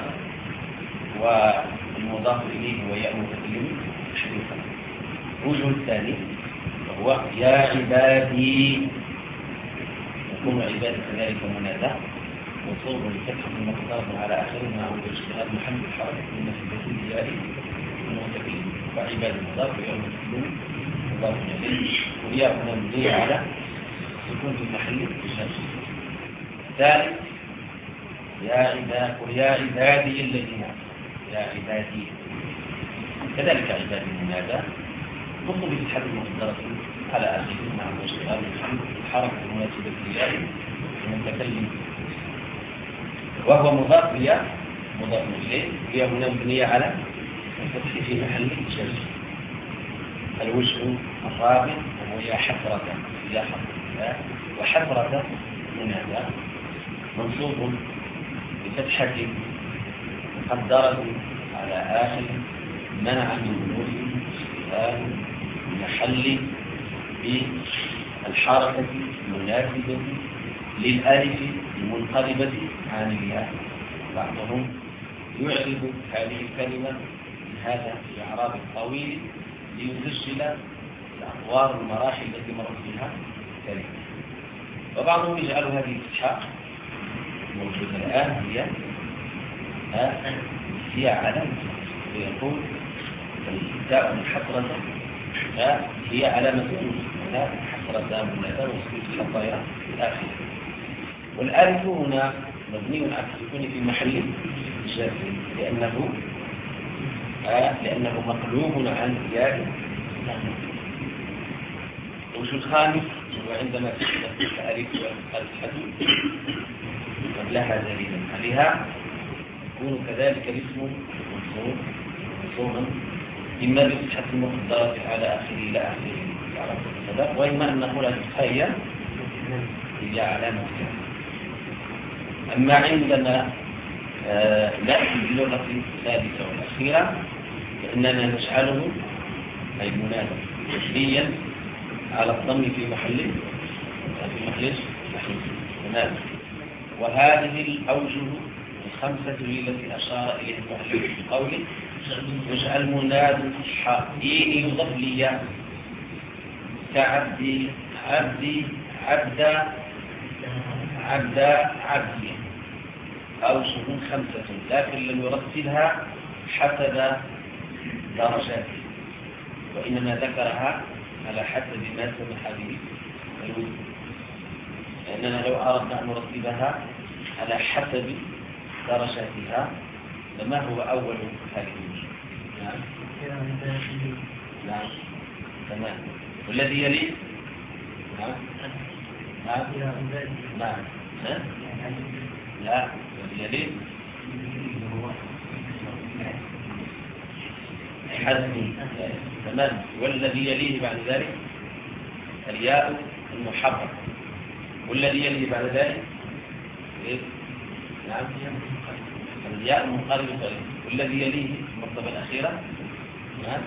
والمضاف إليه هو ياء المتكلم محذوفة. الوجه الثاني وهو يا عبادي، يكون عباد كذلك منادى وصوب لفتحة مقدرة على آخره مع وجود اجتهاد محل الحركة المناسبة لياء المتكلم، وعباد المضاف وياء المتكلم مضاف إليه، والياء هنا مبنية على سكون في محل الجر. ثالث يا عباد ويا عبادي الذين، يا عبادي كذلك عباد المنادى مطلوب بفتحة مقدرة على آخره مع وجود الحركة المناسبة لياء المتكلم، وهو مضاف إلى مضاف إليه، هي هنا مبنية على الفتح في محل الجر. الوجه الرابع وهو يا حسرة، يا حسرة، وحسرة منادى منصوب بفتحة مقدرة على آخر منع من وجود استقبال محل بالحركة المناسبة للألف المنقلبة عن الياء. بعضهم يعرب هذه الكلمة بهذا الإعراب الطويل ليسجل الأطوار والمراحل التي مرت بها الكلمة، وبعضهم يجعل هذه الفتحة موجودة الآن هي هي علامة، ويقول التاء محصرة هي علامة هنا حصرة منادى وسكوت الحصايا الآخرة. والألف هنا مبني على السكون في محل جر لأنه آه لأنه مقلوب عن ياء. الوجه الخامس هو عندما تشتغل الألف والفتحة قبلها دليلا عليها يكون كذلك الاسم منصوب منصوبا إما بفتحة مقدرة على آخره إلى آخره، وإما أن نقول الفتحة هي هي علامة. أما عندنا آه لا في اللغة الثالثة والأخيرة فإننا نجعله أي منادى تشبيا على الضم في محل في محل منادى. وهذه الأوجه الخمسة التي أشار إليها المؤلف بقوله يجعل منادى حين يضاف لي كعبدي عبدي عبدا عبدا عبدي أوجه خمسة، لكن لم يرتبها حسب درجاته، وإنما ذكرها على حسب ما سمح به الوجود، لأننا لو أردنا أن نرتبها على حسب درجاتها لما هو أول هذه الوجوه. نعم نعم تمام. والذي يليه نعم نعم نعم ها؟ لا الذي يليه حزمي تمام. والذي يليه بعد ذلك الياء المحرك. والذي يليه بعد ذلك إيه؟ نعم الياء المنقلب قليل. والذي يليه المرتبة الأخيرة نعم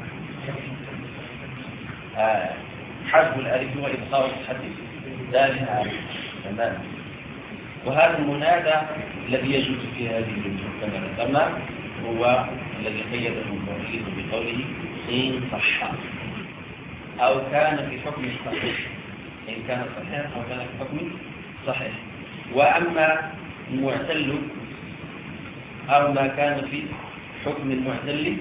آه. حذف الألف وإبقاء الحديث ذلك تمام. وهذا المنادى الذي يجوز في هذه الجملة كما ذكرنا هو الذي قيده المؤلف بقوله إن صح أو كان في حكم صحيح. إن كان صحيح أو كان في حكم صحيح. وأما المعتل أو ما كان في حكم المعتل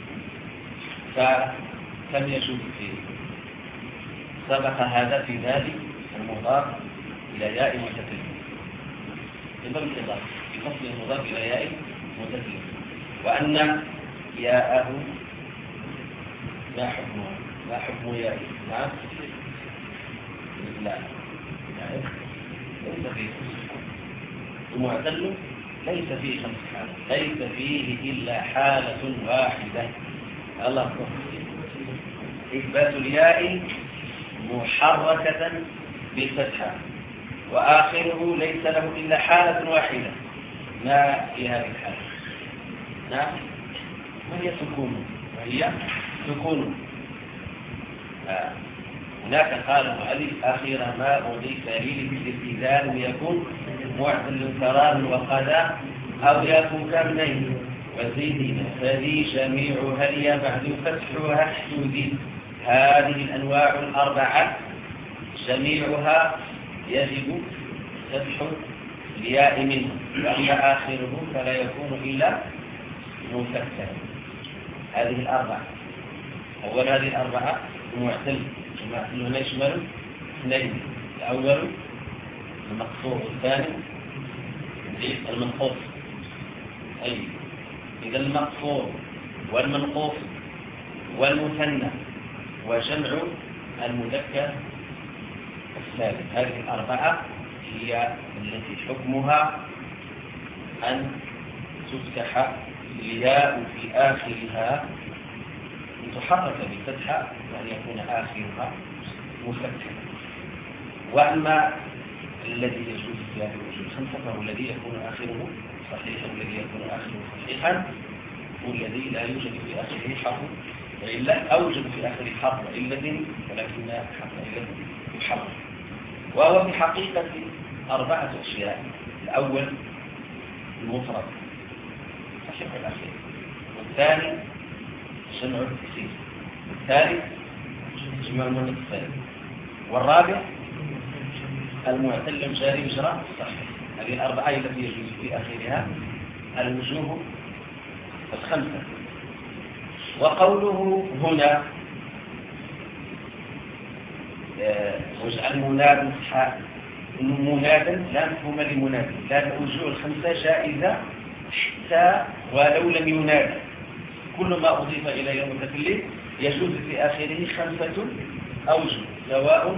فكم يجوز فيه. سبق هذا في ذلك المضاف إلى ياء متكلم بضم الإضافة في فصل المضاف إلى ياء متكلم. وأن ياءه ما حكمه ما حكم ياء نعم لا ليس فيه المعتل ليس فيه خمس حالات. ليس فيه إلا حالة واحدة. الله أكبر. إثبات الياء محركة بالفتحة وآخره ليس له إلا حالة واحدة. ما في هذه الحالة نعم وهي سكون. وهي سكون. آه. هناك قال المؤلف آخر ما أضيف لي بالاستئذان يكون معتل كرام وقذا أو يكون كامنين وزيد فذي جميعها اليا بعد فتحها احتذي. هذه الأنواع الأربعة جميعها يجب فتح الياء منه. وأما آخره فلا يكون إلا مفتحا. هذه الأربعة. أول هذه الأربعة المعتل. المعتل هنا يشمل اثنين. الأول المقصور والثاني المنقوص. أي إذا المقصور والمنقوص والمثنى وجمع المذكر السالم. هذه الأربعة هي التي حكمها أن تفتح الياء في آخرها تحرك بالفتحة وأن يكون آخرها مفتحا. وأما الذي يجوز في هذه الوجوه الخمسة فهو الذي يكون آخره صحيحا. والذي يكون آخره صحيحا هو الذي لا يوجد في آخره حرف وإلا أوجد في آخره حرف علة ولكن حرف علة محرم. وهو في حقيقة أربعة أشياء. الأول المفرد صحيح الأخير. والثاني جمع التكسير. والثالث جمع المؤنث السالم. والرابع المعتل جاري مجرى صحيح. هذه الأربعة التي يجوز في آخرها الوجوه الخمسة. وقوله هنا واجعل منادا منادا لا مفهوم لمناد. لأن الوجوه الخمسة جائزة حتى ولو لم يناد. كل ما أضيف إلى يوم المتكلم يجوز في آخره خمسة أوجه سواء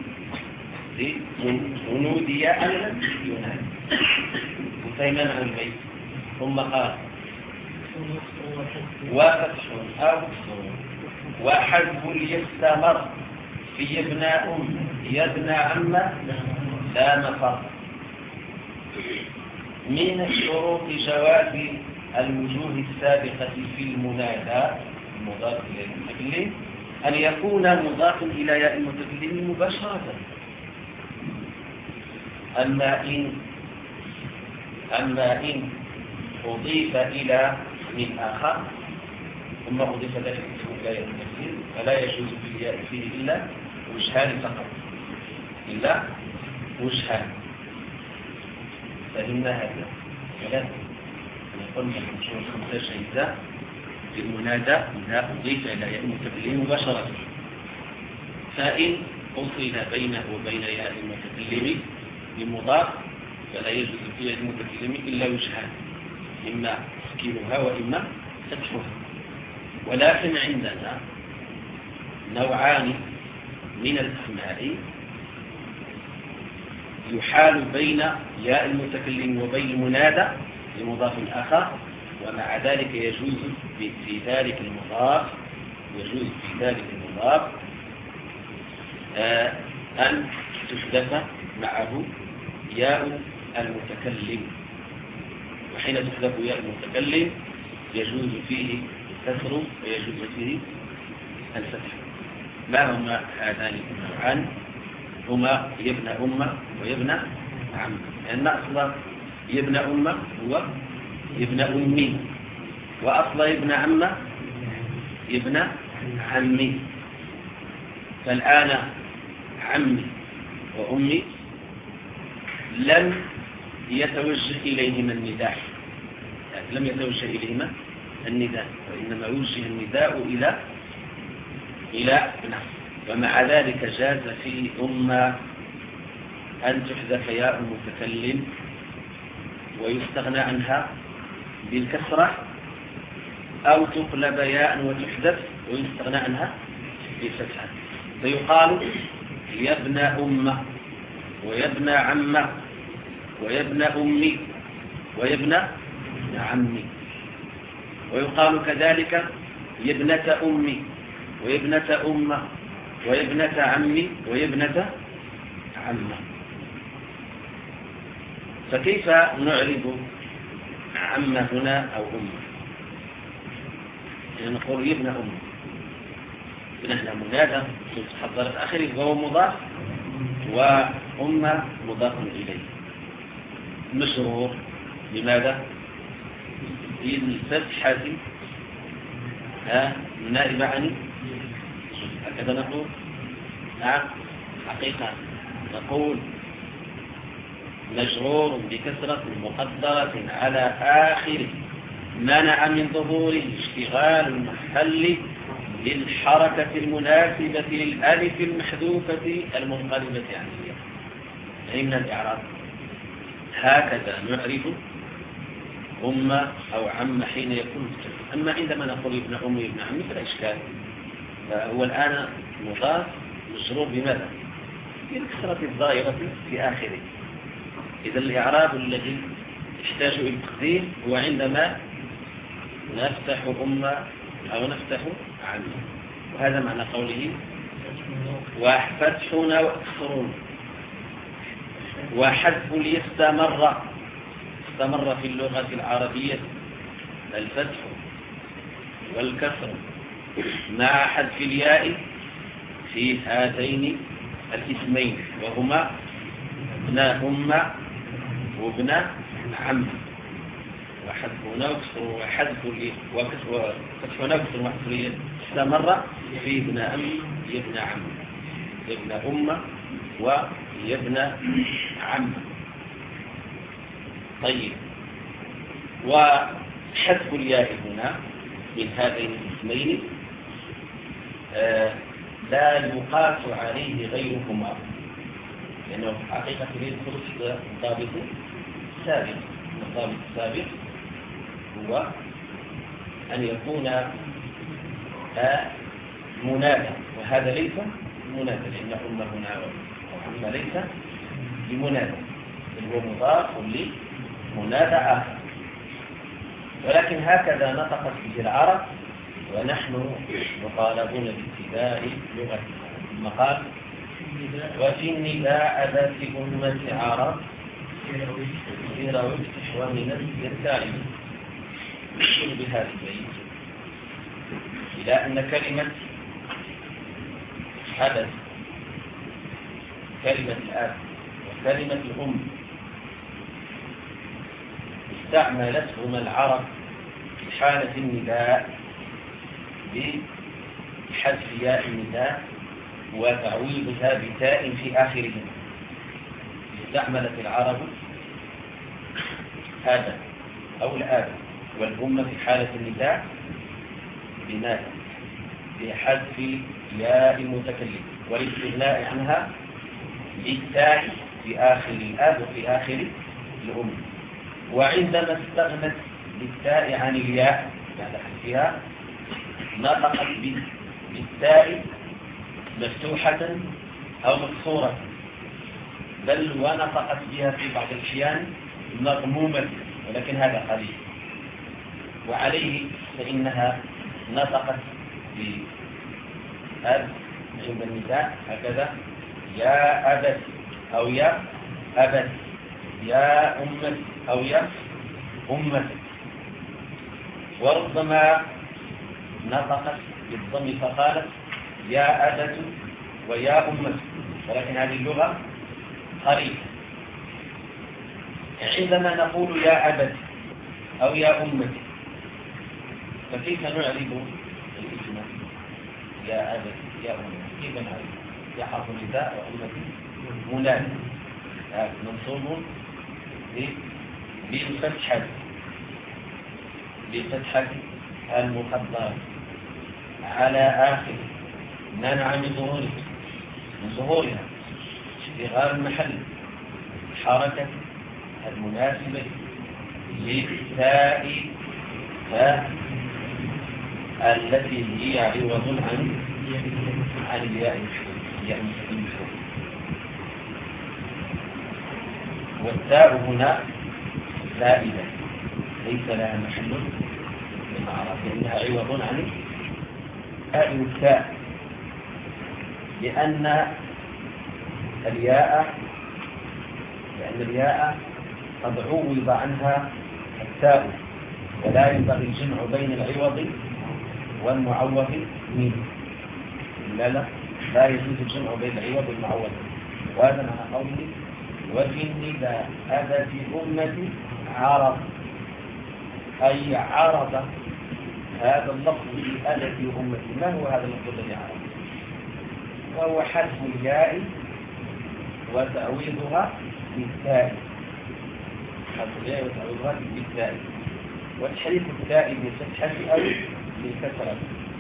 لنودي أم لم يناد. وثيمان عن البيت. ثم قال وفتح أو وحذف يستمر في ابن أم يبنى عم لا مفر. من الشروط جواز الوجوه السابقة في المنادى المضاف إلى المتكلم أن يكون مضافا إلى ياء المتكلم مباشرة. أما إن أما إن أضيف إلى من آخر ثم أضيف ذلك إلى ياء المتكلم فلا يجوز بالياء فيه إلا وجهان فقط. إلا وجهان. فهمنا هذا ثلاثة. قلنا الوجوه الخمسة جائزة في المنادى إذا أضيف إلى ياء المتكلم مباشرة. فإن أفصل بينه وبين ياء المتكلم بمضاف فلا يجوز في ياء المتكلم إلا وجهان. إما تسكينها وإما فتحها. ولكن عندنا نوعان من الأسماء يحال بين ياء المتكلم وبين المنادى لمضاف آخر، ومع ذلك يجوز في ذلك المضاف يجوز في ذلك المضاف آه أن تحدث معه ياء المتكلم. وحين تحدث ياء المتكلم يجوز فيه الكسر ويجوز فيه الفتح. ما هما هذان النوعان؟ هما يبن أمة ويبن عم، لأن أصل يبن أمة هو يبن أمي، وأصل يبن عم يبن عمي. فالآن عمي وأمي لم يتوجه إليهما النداء، يعني لم يتوجه إليهما النداء، وإنما وجه النداء إلى إلى ابنه. ومع ذلك جاز في أمة أن تحذف ياء المتكلم ويستغنى عنها بالكسرة، أو تقلب ياء وتحذف ويستغنى عنها بالفتحة. فيقال يا ابن أمة ويا ابن عمة ويا ابن أمي ويا ابن عمي. ويقال كذلك يا ابنة أمي ويا ابنة أمة ويا ابنة عمي ويا ابنة عمة. فكيف نعرب عم هنا أو أمة؟ يعني نقول يا ابن أمة، هنا منادى تحضر في آخره وهو مضاف، وأمة مضاف إليه مجرور. لماذا؟ للفتحة نائبة عني، هكذا نقول. نعم حقيقة نقول مجرور بكسرة مقدرة على آخره منع من ظهوره اشتغال المحل للحركة المناسبة للألف المحذوفة المنقلبة عن الياء، يعني من الإعراب. هكذا نعرف أمة أو عم حين يكون مستقيم. أما عندما نقول ابن أمي ابن عمي فلا إشكال، فهو الآن مضاف مجرور بماذا؟ بالكسرة الظاهرة في آخره. إذا الإعراب الذي يحتاج إلى التقديم هو عندما نفتح أمة أو نفتح عمي. وهذا معنى قوله وفتحنا وأكسرون. وحذف ليستمر، استمر في اللغة العربية الفتح والكسر مع حذف الياء في هاتين الاسمين، وهما ابن أمة وابن عم. وحذفنا وكسر وحذف وفتحنا وكسر وحذف استمر في ابن أم يبن عم يبن أمة ويبن عم. طيب، وحذف الياء هنا من هذين الاسمين آه لا يقاس عليه غيرهما، لأنه في الحقيقة يدخل الضابط السابق. الضابط السابق هو أن يكون آه منادى، وهذا ليس منادى، لأن أمة هنا وعم ليس بمنادى، بل هو مضاف لمنادى آخر. ولكن هكذا نطقت به العرب، ونحن مطالبون باتباع لغتنا. ثم قال وفي النداء ذات أمة عرب كثيرا ويفتح ومن الكلمة. نقول بهذا البيت إلى أن كلمة حدث، كلمة الآب وكلمة الأم استعملتهما العرب في حالة النداء بحذف ياء النداء وتعويضها بتاء في آخرهما. استعملت العرب هذا أو الآب والأمة في حالة النداء بماذا؟ بحذف ياء المتكلم والاستغناء عنها بالتاء في آخر الآب وفي آخر الأم. وعندما استغنت بالتاء عن الياء بعد حذفها نطقت بالتاء مفتوحة أو مكسورة، بل ونطقت بها في بعض الأحيان مضمومة، ولكن هذا قليل. وعليه فإنها نطقت بهذا عند النداء هكذا: يا أبت أو يا أبت، يا أمت أو يا أمت. وربما نطقت بالضم فقالت يا أبت ويا أمت، ولكن هذه اللغة قليلة. عندما نقول يا أبت أو يا أمت، فكيف نعرب الاسم يا أبت يا أمت؟ كيف نعرب؟ يا حرف نداء وأمت منادى منصوب بالفتحة بالفتحة المقدرة على آخر، منع من ظهورها من ظهورها اشتغال المحل، حركة المناسبة للتاء التي هي عوض عن عن الياء المشهور. والتاء هنا زائدة ليس لها محل بالمعرفة، لأنها عوض عن التاء والتاء، لأن الياء لأن الياء قد عوض عنها التاء، ولا ينبغي الجمع بين العوض والمعوض منه. لا لا لا يجوز الجمع بين العوض والمعوض. وهذا معنى قوله وفي النداء أبت أمتي عرض، أي عرض هذا اللفظ بأبت أمتي. ما هو هذا اللفظ الذي عرض؟ وهو حذف الياء وتعويضها بالتاء، حذف الياء وتعويضها بالتاء، وتحريف التاء بالفتحة أو بالكسرة.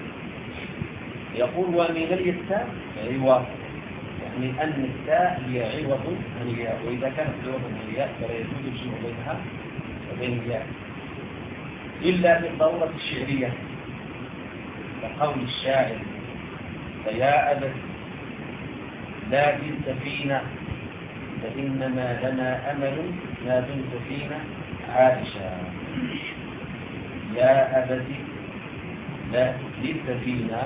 يقول ومن الياء عوض، يعني أن التاء هي عوض عن الياء، وإذا كانت عوض عن الياء فلا يجوز الجمع بينها وبين الياء إلا بالضرورة الشعرية، كقول الشاعر فيا أبت لا دمت فينا فإنما لنا أمل ما دمت فينا عائشا. يا أبت لا دمت فينا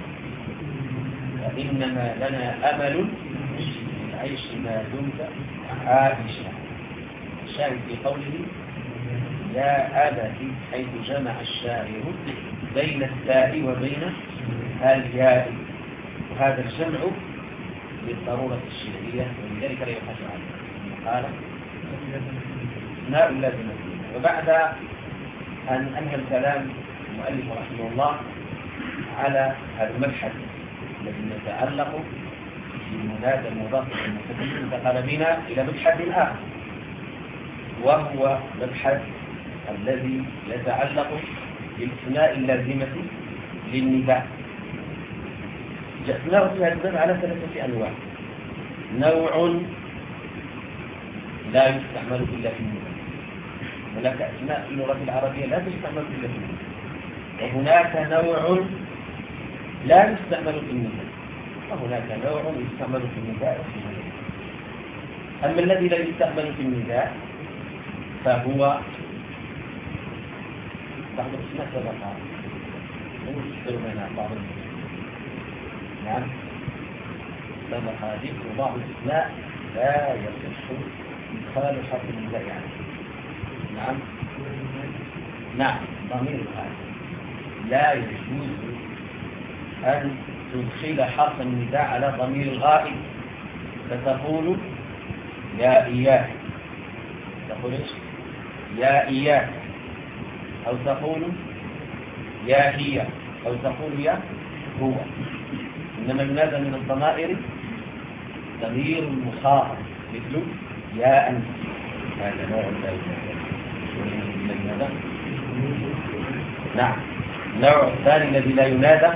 فإنما لنا أمل العيش ما دمت عائشا. الشاعر في قوله يا أبت، حيث جمع الشاعر بين التاء وبين الياء، وهذا الجمع بالضرورة الشعرية، ولذلك لا يحاج عنه. قال ناء لازم. وبعد أن أنهى الكلام المؤلف رحمه الله على هذا المبحث الذي يتعلق بالمنادى المضاف للمتكلم، انتقل بنا إلى مبحث آخر، وهو مبحث الذي يتعلق بالأسماء اللازمة للنداء. جاءنا في هذا الباب على ثلاثة أنواع. نوع لا يستعمل إلا في النداء، هناك أسماء في اللغة العربية لا تستعمل إلا في النداء، وهناك نوع لا يستعمل في النداء، وهناك نوع يستعمل في النداء وفي النداء. أما الذي لا يستعمل في النداء فهو بعض الأسماء سبقا ونذكر منها بعض الأسماء. نعم سبق ذكر بعض الأسماء لا يصح إدخال حرف النداء يعني. نعم نعم ضمير الحال لا يجوز أن تدخل حرف النداء على ضمير الغائب، فتقول يا إياه، تقول يا إياه، أو تقول يا هي، أو تقول يا هو. إنما ينادى من الضمائر ضمير مخاطب مثل يا أنت، هذا نوع لا ينادى. نعم النوع الثاني الذي لا ينادى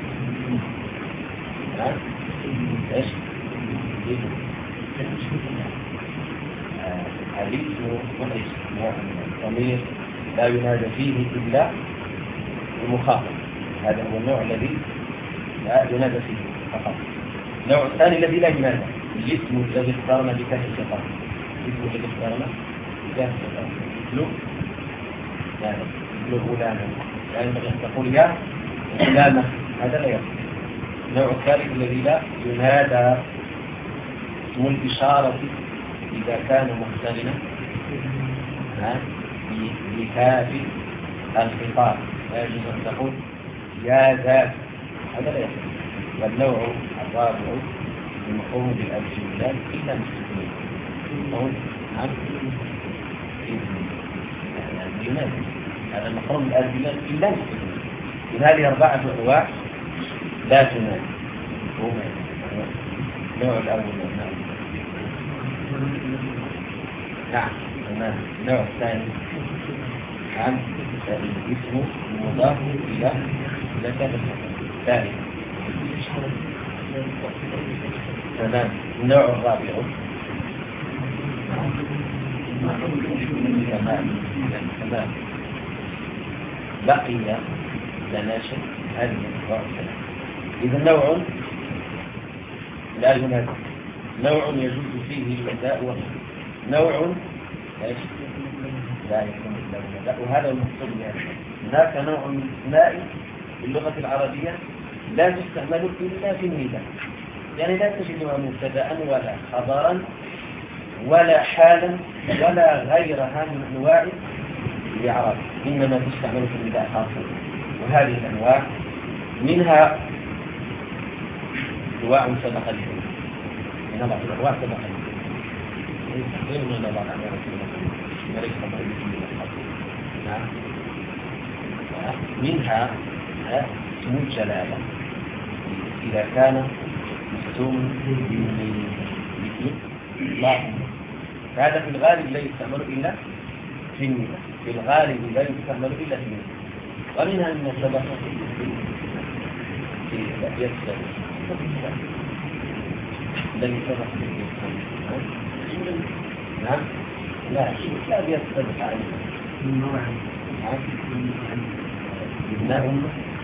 ايش؟ هذه نوع ضمير لا ينادى فيه إلا المخاطب، هذا هو النوع الذي لا ينادى فيه فقط. النوع الثاني الذي لا ينادى الاسم الذي اقترن بكاف الشيطان. الاسم الذي اقترن بكاف الشيطان مثل هذا مثل غلاما، لا ينبغي أن تقول يا غلامة، هذا لا يصح. النوع الثالث الذي لا ينادى اسم الإشارة إذا كان مقترنا بكاف الخطاب، لا يجوز أن تقول يا ذات، هذا لا يصح. والنوع الرابع المقوم بالألف واللام إلا مستثنين. نقول نعم ينادي هذا المقوم بالألف واللام إلا مستثنين. من هذه أربعة أنواع لا تنادي. النوع الأول نعم نعم. النوع الثاني عن الاسم المضاف إلى إلى كافة الثاني. تمام. النوع الرابع تمام تمام. بقي لنا شيء هذه الأنواع الثلاثة. إذا نوع لا ينادى، نوع يجوز فيه النداء، ونوع لا يكون إلا النداء، وهذا المقصود يعني. هناك نوع من الأسماء في اللغة العربية لا تستعمل إلا في النداء، يعني لا تجدها مبتدأ ولا خبرا ولا حالا ولا غيرها من أنواع الإعراب، إنما تستعمل في النداء خاصة. وهذه الأنواع منها أنواع سبق الحين، من بعض الأنواع سبق الحين غير من بعض الأنواع وليس خبر نعم. منها اسم الجلالة إذا كان مستوم مثل الله، هذا في الغالب لا يستعمل إلا في النداء، في الغالب لا يستعمل إلا في النداء. ومنها من سبق في الأبيات الذي سبق نعم لا لا أبيات سبق عليه نعم ابناء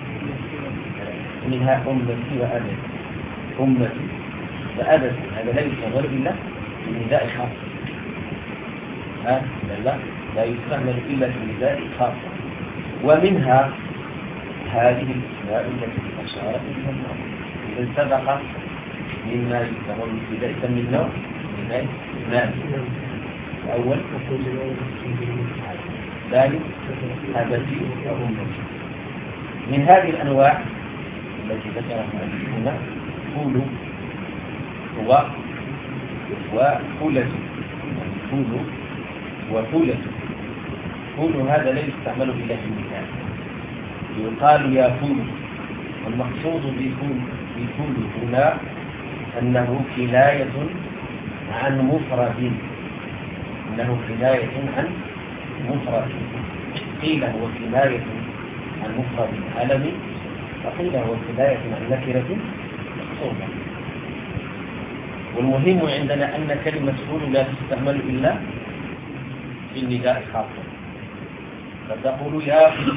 منها أمتي وأبتي، أمتي وأبتي، هذا لا يستعمل إلا في النداء الخاص. ها لا لا يستعمل إلا في النداء الخاص. ومنها هذه الأسماء التي أشارت إليها النوع، إذا سبق مما يستعمل في ذلك من النوع نداء ناس. الأول ثالث أبتي وأمتي. من هذه الأنواع التي ذكرها هنا فول هو وفولة، فول وفولة. فول هذا لا يستعمل إلا في النداء، يقال يا فول. والمقصود بفول بفول هنا أنه كناية عن مفرد، أنه كناية عن مفرد. قيل هو كناية عن مفرد علمي، وقيل هو كناية عن نكرة مقصودة. والمهم عندنا أن كلمة فول لا تستعمل إلا في النداء الخاصة، فتقول يا فول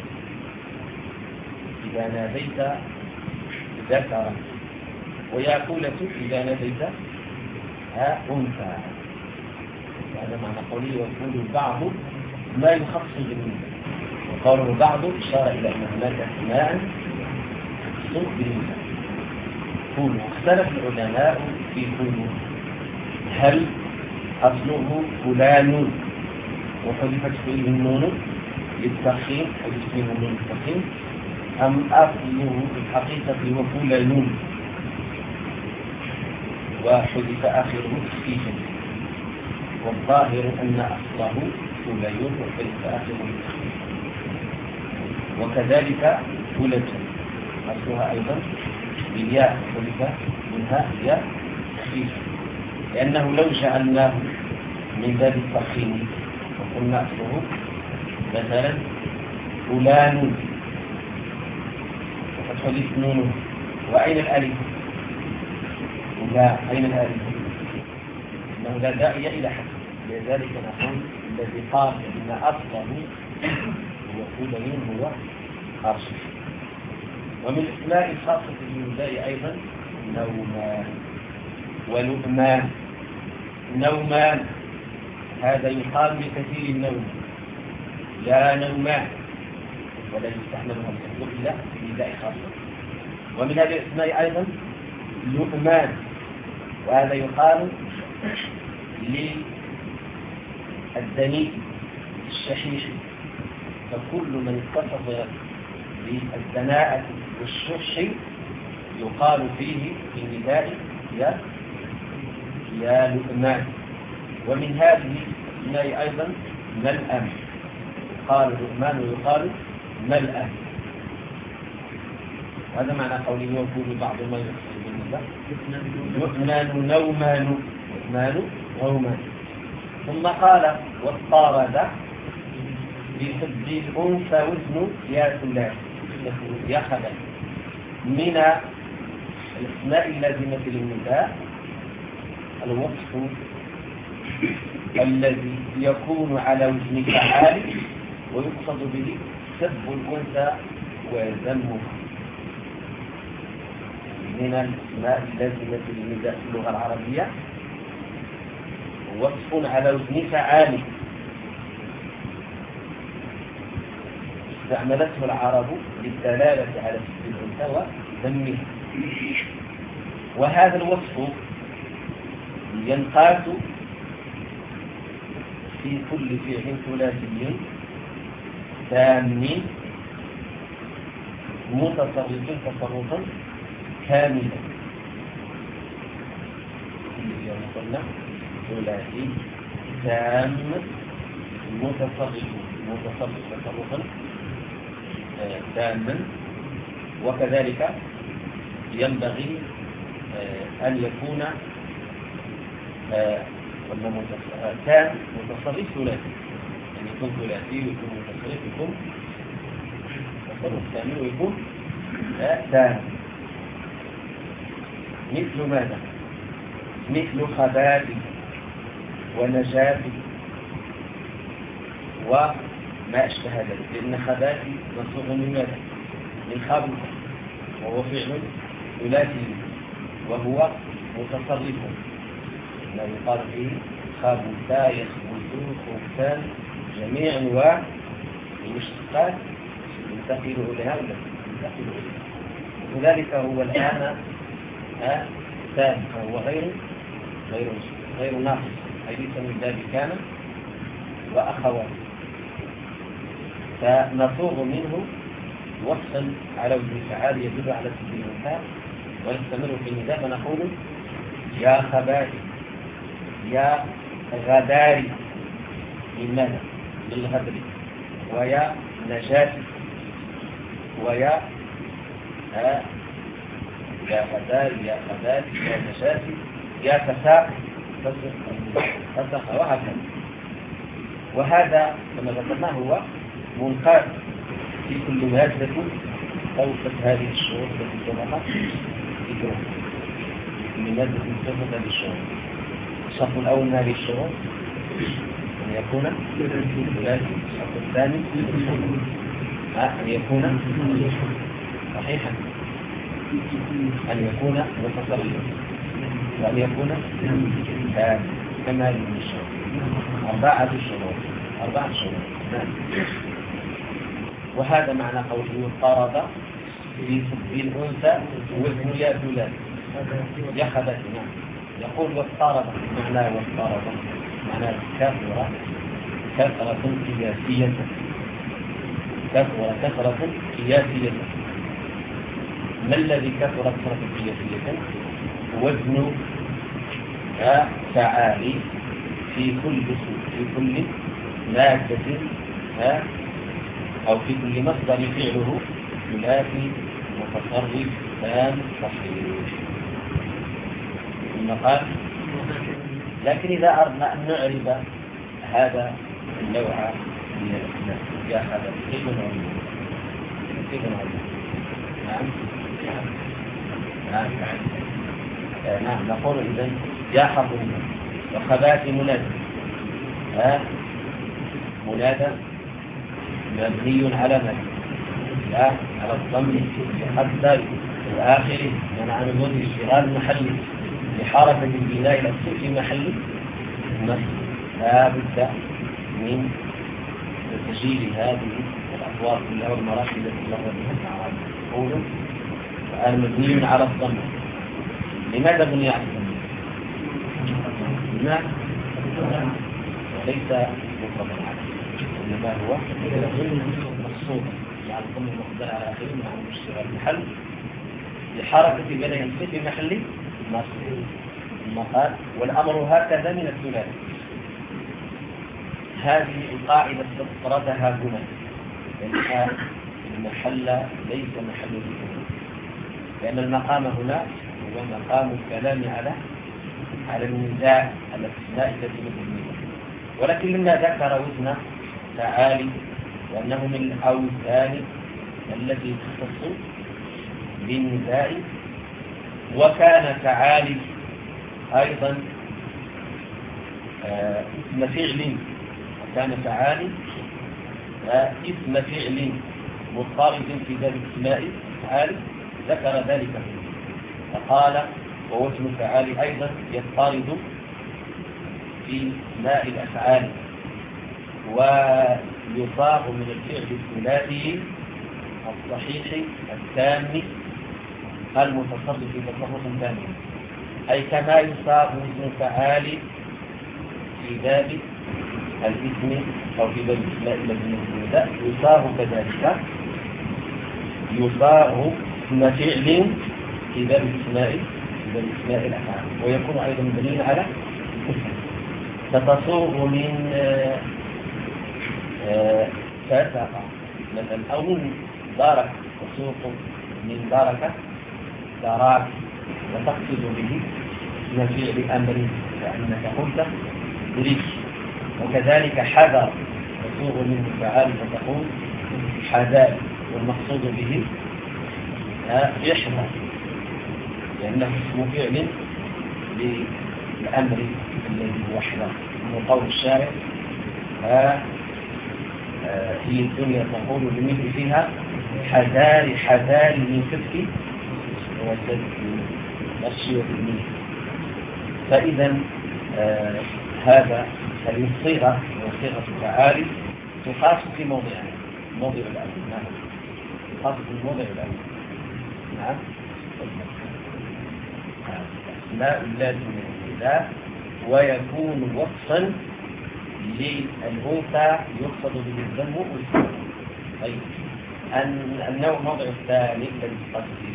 إذا ناديت ذكرا، ويا فولة إذا ناديت أنثى. هذا معنى قوله وفول بعض ما يخص بالنداء، وقوله بعض إشارة إلى أن هناك أسماء تخص بالنداء. فول اختلف العلماء في فول، هل أصله فلان وحذفت فيه النون للتخييم حذف فيه النون للتخييم، أم أصله في الحقيقة هو فلان وحذف آخره تخفيفا؟ والظاهر أن أصله فلان وحذف آخره تخفيفا. وكذلك فلة أصلها أيضا بالياء وحذف منها ياء تخفيفا، لأنه لو جعلناه من باب التخفيف وقلنا أصله مثلا فلان وقد حذف نونه، وأين الألف؟ لا، أين الألف؟ إنه لا داعي إلى حذف. لذلك نقول الذي قال إن أصله هو فلان هو أرشف. ومن اسماء الخاصة بالنداء أيضا نومان ولؤمان. نومان هذا يقال بكثير النوم، لا نومان، ولا يستحمل هذا إلا في نداء خاصة. ومن هذه الاسماء أيضا لؤمان، وهذا يقال للدنيء الشحيح، فكل من اتصف بالدناءة والشح يقال فيه في النداء يا يا لؤمان. ومن هذه الاسماء أيضا ملأم، يقال لؤمان ويقال ملأم. هذا معنى قوله يقول بعض ما يقصد بالنداء لؤمان نومان، لؤمان نومان. ثم قال والطارد بحب الأنثى وزن يا ثلاث يا خلال. من الاسماء اللازمة للنداء الوصف الذي يكون على وزن فعال ويقصد به سب الأنثى وذمها. من الاسماء اللازمة للنداء في اللغة العربية وصف على وزن فعال استعملته العرب للدلالة على سب الأنثى وذمها. وهذا الوصف ينقاس في كل فعل ثلاثي تام متصرف تصرفا كاملا. ثلاثي تام متصرف متصرف تصرفا تاما. وكذلك ينبغي أن يكون تام متصرف ثلاثي، يعني يكون ثلاثي ويكون متصرف يكون تصرف كامل ويكون تام. مثل ماذا؟ مثل خبات ونجاة وما أشبه ذلك، لأن خبات مصروف من ماذا؟ من خبث، وهو فعل ثلاثي وهو متصرف، ما يقال فيه خبثا يخبثون خبثان جميع أنواع المشتقات ينتقل إليها ولا ينتقل إليها. وذلك هو الآن تام، فهو غير غير غير ناقص، أي ليس من باب كان وأخوات. فنصوغ منه وصفا على وزن فعال يدل على سبيل الانثى، ونستمر في النداء فنقول يا خباري يا غداري من ماذا؟ للغدر. ويا نجاتي ويا ها يا غداري يا غداري يا نجاتي يا فساق فسق وهكذا. وهذا كما ذكرنا هو منقاد في كل مادة توفت هذه الشروط التي سبق ذكرها، في كل مادة توفت هذه الشروط. الشرط الأول من هذه الشروط أن يكون ثلاثي، الشرط الثاني أن يكون صحيحا، أن يكون متصرفا، وأن يكون كما هذه الشروط. أربعة شروط أربعة شروط نعم. وهذا معنى قوله طرد في سب الأنثى وزن يا ثلاثي يا خبث. نعم. يقول واضطرب، معناه واضطرب معناه كثرة كثرة قياسية، كثرة كثرة قياسية. ما الذي كثرة كثرة قياسية؟ وزن فعال في كل في كل مادة أو في كل مصدر فعله ثلاثي متصرف تام صحيح. ثم قال لكن إذا أردنا أن نعرف هذا النوع من الأسماء يا هذا كيف نعرف؟ كيف نعرف؟ نعم نعم نعم نقول إذن يا حرف وخبات منادى. ها منادى مبني على ماذا؟ لا على الضم حتى الآخر منع عن وجود اشتغال محلي لحركة البناء الأصلي في محل النصب. لا بد من تسجيل هذه الأطوار كلها والمراحل التي مر بها الأعراب. قولوا الآن مبني على الضم. لماذا بني على الضم؟ لماذا؟ وليس مفردا عليه، إنما هو مقصود مع الضم المقدر على آخره مع الاشتغال المحل لحركة بناء الأصلي في محل النصب. المقال والأمر هكذا من الثلاثي. هذه القاعدة استطردها هنا لأن المحل ليس محل الذكر، لأن المقام هنا هو مقام الكلام على على النزاع على الأسماء التي مبنية، ولكن لما ذكر وزن تعالي وأنه من الأوزان التي تختص بالنزاع، وكان تعالي أيضا آه اسم فعل، وكان تعالي آه اسم فعل مضطرد في باب الاسماء تعالي، ذكر ذلك فقال ووزن تعالي أيضا يضطرد في اسماء الأفعال ويصاغ من الفعل الثلاثي الصحيح التام المتصرف في تصرف تام، أي كما يصاغ اسم فعال في باب الاسم أو في باب الاسماء الذي لا يصاغ كذلك يصاغ اسم فعل في باب الاسماء في باب الاسماء الأفعال، ويكون أيضا مبنيا على تتصوغ من فاتقة مثلا أو من بارك، تسوق من باركة دراك وتقصد به اسم فعل أمر كأنك قلت بريك، وكذلك حذر تسوق منه فعال فتقول حذار، والمقصود به يحذر لأنه اسم فعل للأمر الذي هو حذر. من قول الشاعر هي الدنيا تقول لمثل فيها حذار حذار من فسك وسد مشي وتلميذ. فإذا آه هذا هذه الصيغة وصيغة تعالي تقاس في موضعين، موضع الأول نعم تقاس في الموضع الأول نعم لا لازم الابتداء ويكون وصفا للأنثى يقصد به الذم والسم. طيب النوع الموضع الثاني الذي قصد به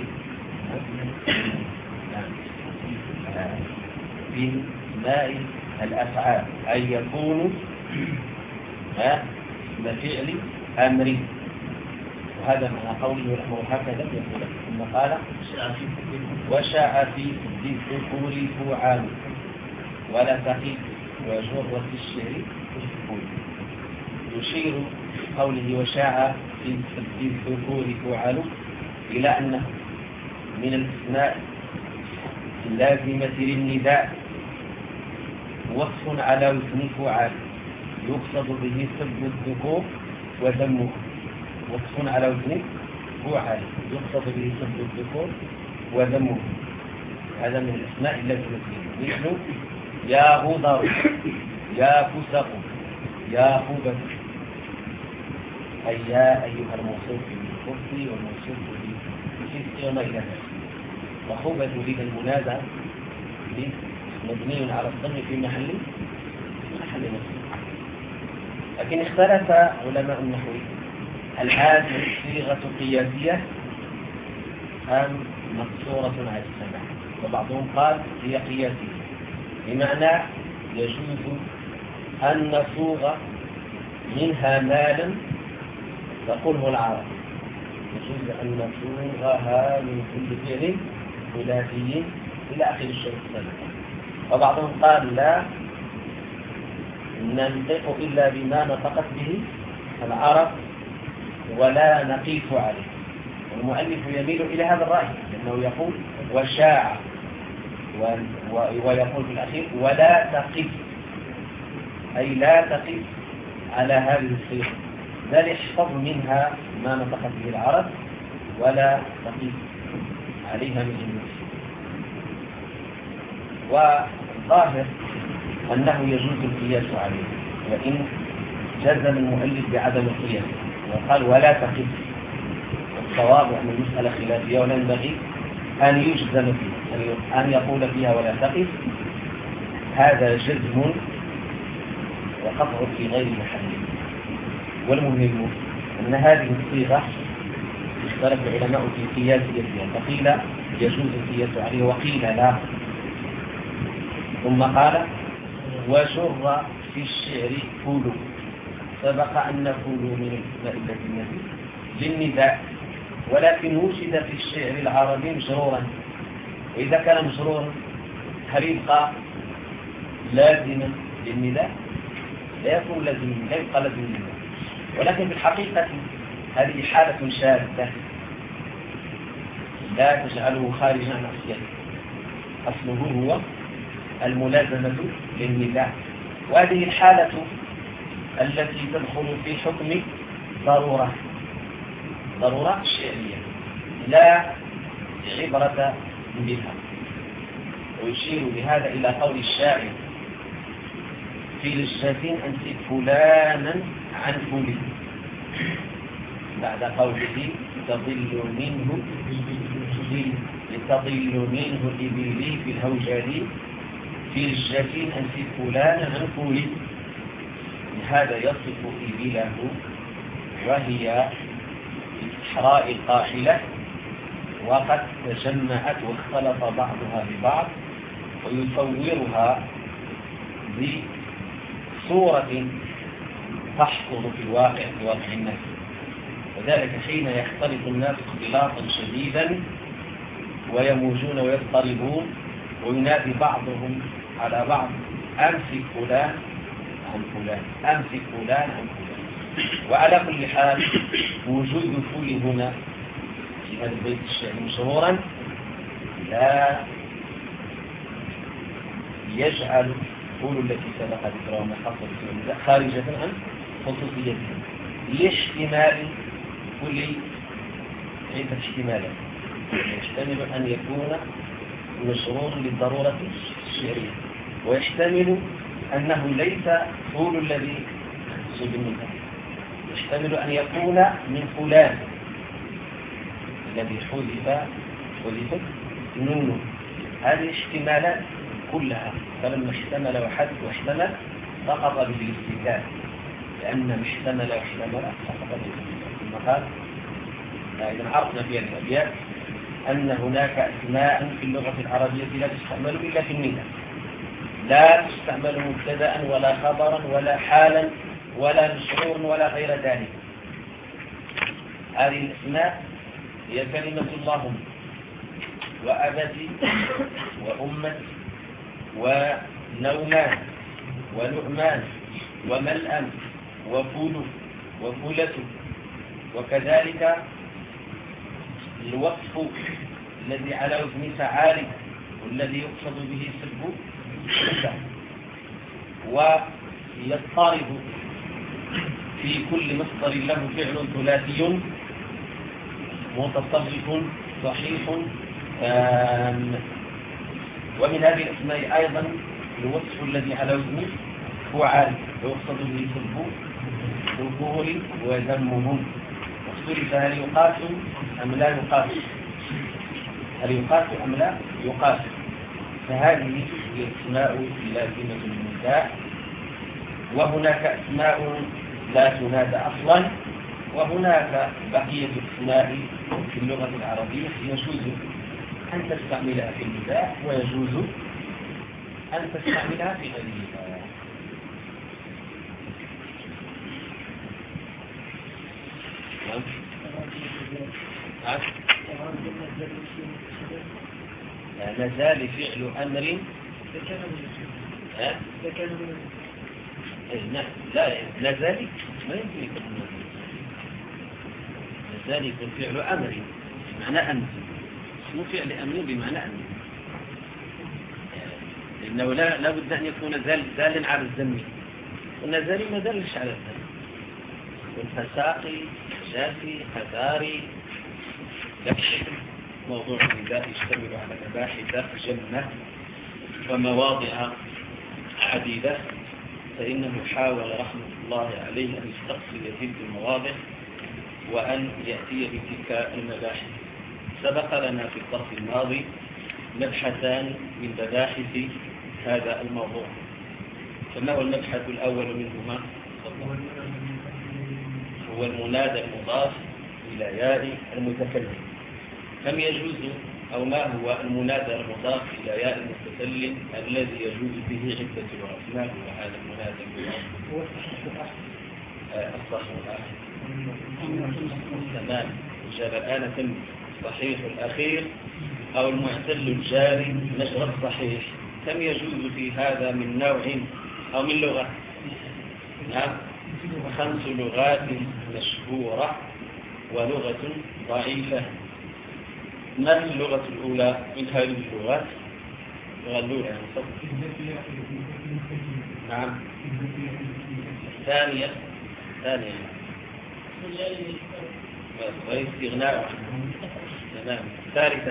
في ماء الأفعال أن يكون بفعل أمري، وهذا معنى قوله الأمر هكذا يقول ثم قال وشاع في الذكور فعال ولا تقيد وجر في الشعر تشكول. يشير قوله وشاع في الذكور فعال إلى أنه من الأسماء اللازمة للنداء وصف على وزن فعال يقصد به سب الذكور وذمه، وصف على وزن فعال يقصد به سب الذكور وذمه، هذا من الأسماء اللازمة مثل يا غضر يا فسق يا خبث، أي يا أيها الموصوف بالكفر والموصوف بالفسق وما إلى ذلك. وخبث بها المنادى مبني على الضم في محل محل نصب. لكن اختلف علماء النحو هل هذه صيغة قياسية أم مقصورة على السماع؟ وبعضهم قال هي قياسية، بمعنى يجوز أن نصوغ منها مالا تقوله العرب، يجوز أن نصوغها من كل فعل ثلاثي إلى آخر الشيء السابق. وبعضهم قال لا ننطق إلا بما نطقت به العرب ولا نقيس عليه. والمؤلف يميل إلى هذا الرأي لأنه يقول وشاع ويقول في الأخير ولا تقيس، أي لا تقيس على هذه الصيغة، لا يحفظ منها ما نطق به العرب ولا تقيس عليها من الناس. والظاهر أنه يجوز القياس عليه، وإن جزم المؤلف بعدم القياس وقال ولا تقيس. الصواب أن المسألة خلافية ولا ينبغي أن يجزم فيها، أن يقول فيها ولا تقيس هذا جزم وقطع في غير محله. والمهم أن هذه الصيغة اختلف العلماء في قياسيتها، فقيل يجوز القياس عليه وقيل لا. ثم قال وجر في الشعر فولو، سبق أن فولو من الأسماء التي نزل للنداء، ولكن وجد في الشعر العربي مجرورا، وإذا كان مجرورا هل يبقى لازما للنداء؟ لا يكون لازما، لا يبقى لازما للنداء. ولكن في الحقيقة هذه حالة شاذة لا تجعله خارجا عن أصله، أصله هو الملازمة للنداء. وهذه الحالة التي تدخل في حكم ضرورة ضرورة شعرية لا عبرة بها. ويشير بهذا إلى قول الشاعر في لجة أنسب فلانا عن فلي بعد قوله تضل منه لتضل منه إبلي في الهوجالي في لجة أنسب فلانا عن فلي. هذا يصف إبله وهي في الصحراء القاحلة وقد تجمعت واختلط بعضها ببعض، ويصورها بصورة تحصل في الواقع في واقع الناس. وذلك حين يختلط الناس اختلاطا شديدا ويموجون ويضطربون وينادي بعضهم على بعض أمسك فلان عن فلان أمسك فلان عن فلان. وعلى كل حال وجود فول هنا في هذا البيت الشعري مشهورا لا يجعل فول التي سبق ذكرها من خاصة خارجة عن خصوصيتها لاحتمال كل عدة احتمالات. يحتمل أن يكون مشروط للضرورة الشعرية، ويحتمل أنه ليس فول الذي يحصل بالنسبة، يحتمل أن يكون من فلان الذي حذف حذفت نونه. هذه الاحتمالات كلها فلما احتمل وحذف واحتمل سقط به الاستدلال، لأن احتمل واحتمل سقط به الاستدلال. ثم قال إذا عرفنا في الأبيات أن هناك أسماء في اللغة العربية لا تستعمل إلا في النداء، لا تستعمل مبتدأ ولا خبرا ولا حالا ولا مشعورا ولا غير ذلك. هذه الأسماء هي كلمة اللهم وأبتي وأمتي ونومان ونعمان وملأم وفول وفولة. وكذلك الوصف الذي على وزن فعال والذي يقصد به سب ويضطرب في كل مصدر له فعل ثلاثي متصرف صحيح تام. ومن هذه الأسماء أيضا الوصف الذي على وزن فعال ويقصد به سب الظهور وذمهم. واختلف هل يقاس أم لا يقاس، هل يقاس أم لا يقاس. فهذه هي الأسماء لازمة النداء. وهناك أسماء لا تنادى أصلا، وهناك بقية الأسماء في اللغة العربية يجوز أن تستعملها في النداء ويجوز أن تستعملها في غير النداء. نزال فعل أمر لا نزال ما يمكن يكون نزال يكون فعل أمر بمعنى أمر، اسمه فعل أمر بمعنى أمر، لأنه لا لابد أن يكون زال زال على الذم، والنزال ما دلش على الذم. والفساقي جافي قذاري لكن موضوع النداء يشتمل على مباحث جمة ومواضع عديدة، فإنه حاول رحمة الله عليه أن يستقصي تلك المواضع وأن يأتي بتلك المباحث. سبق لنا في الدرس الماضي مبحثان من مباحث هذا الموضوع. فما هو المبحث الأول منهما؟ هو المنادى المضاف إلى ياء المتكلم. كم يجوز أو ما هو المنادى المضاف إلى ياء المتكلم الذي يجوز به عدة لغات؟ ما هو هذا المنادى المضاف؟ الصحيح. تمام. جاب الآن تم الصحيح الأخير أو المعتل الجاري نشر الصحيح. كم يجوز في هذا من نوع أو من لغة؟ نعم، خمس لغات مشهورة ولغة ضعيفة. ما هي اللغة الأولى من هذه اللغات؟ اللغة الأولى يعني صدق. نعم. الثانية ثانية استغناء. تمام. الثالثة.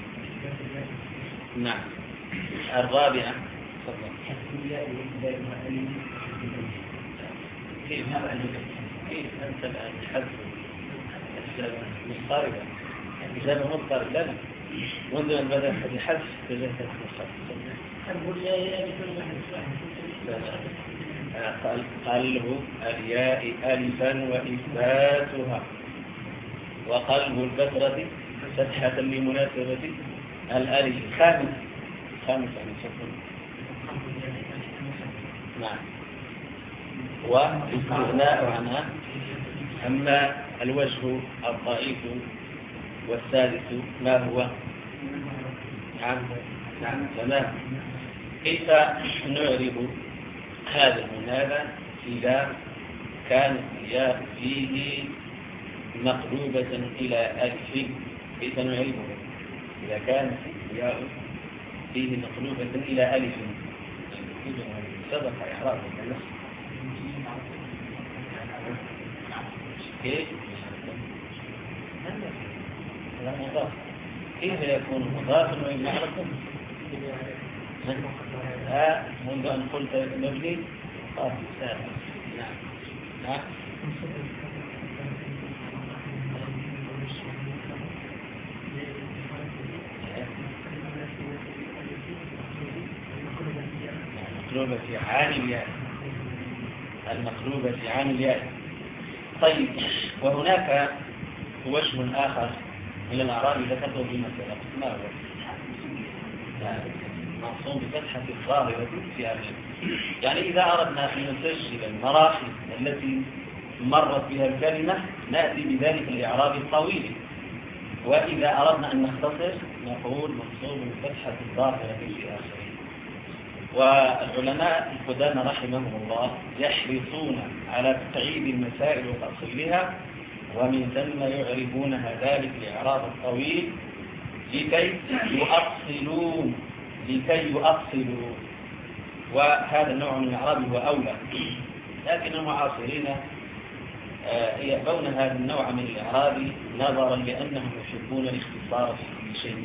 نعم. الرابعة. كيف كيف أنت الآن تحدث مضطربة إجابة مضطربة؟ لا، منذ أن بدأ الحذف تجاهل قال قلب الياء ألفا وإثباتها، وقلب الكسرة فتحة لمناسبة الألف. خامس خامس يعني شكرا. نعم. واستغناء عنها. أما الوجه الضعيف والثالث ما هو؟ نعم نعم تمام. كيف نعرب هذا المنادى إذا كانت الياء فيه مقلوبة إلى ألف؟ كيف نعربه إذا كانت الياء فيه مقلوبة إلى ألف؟ سبق إعرابه بالنص. كيف؟ لا مضاف. كيف يكون مضافا وإن معرفة؟ لا، منذ أن قلت مبني قال سابق. نعم نعم. المقلوبة عن الياء. المقلوبة عن الياء. طيب، وهناك وجه آخر من الأعراب ذكرته في مسألة. ما هو؟ منصوب بفتحة الظاهرة في آخره. يعني إذا أردنا أن نسجل المراحل التي مرت بها الكلمة نأتي بذلك الإعراب الطويل، وإذا أردنا أن نختصر نقول منصوب بفتحة الظاهرة في آخره. والعلماء القدامى رحمهم الله يحرصون على تقعيد المسائل وتأصيلها، ومن ثم يعربونها ذلك الإعراب الطويل لكي يؤصلون لكي يؤصلوا وهذا النوع من الإعراب هو أولى. لكن المعاصرين يأبون هذا النوع من الإعراب نظرا لأنهم يحبون الاختصار في كل شيء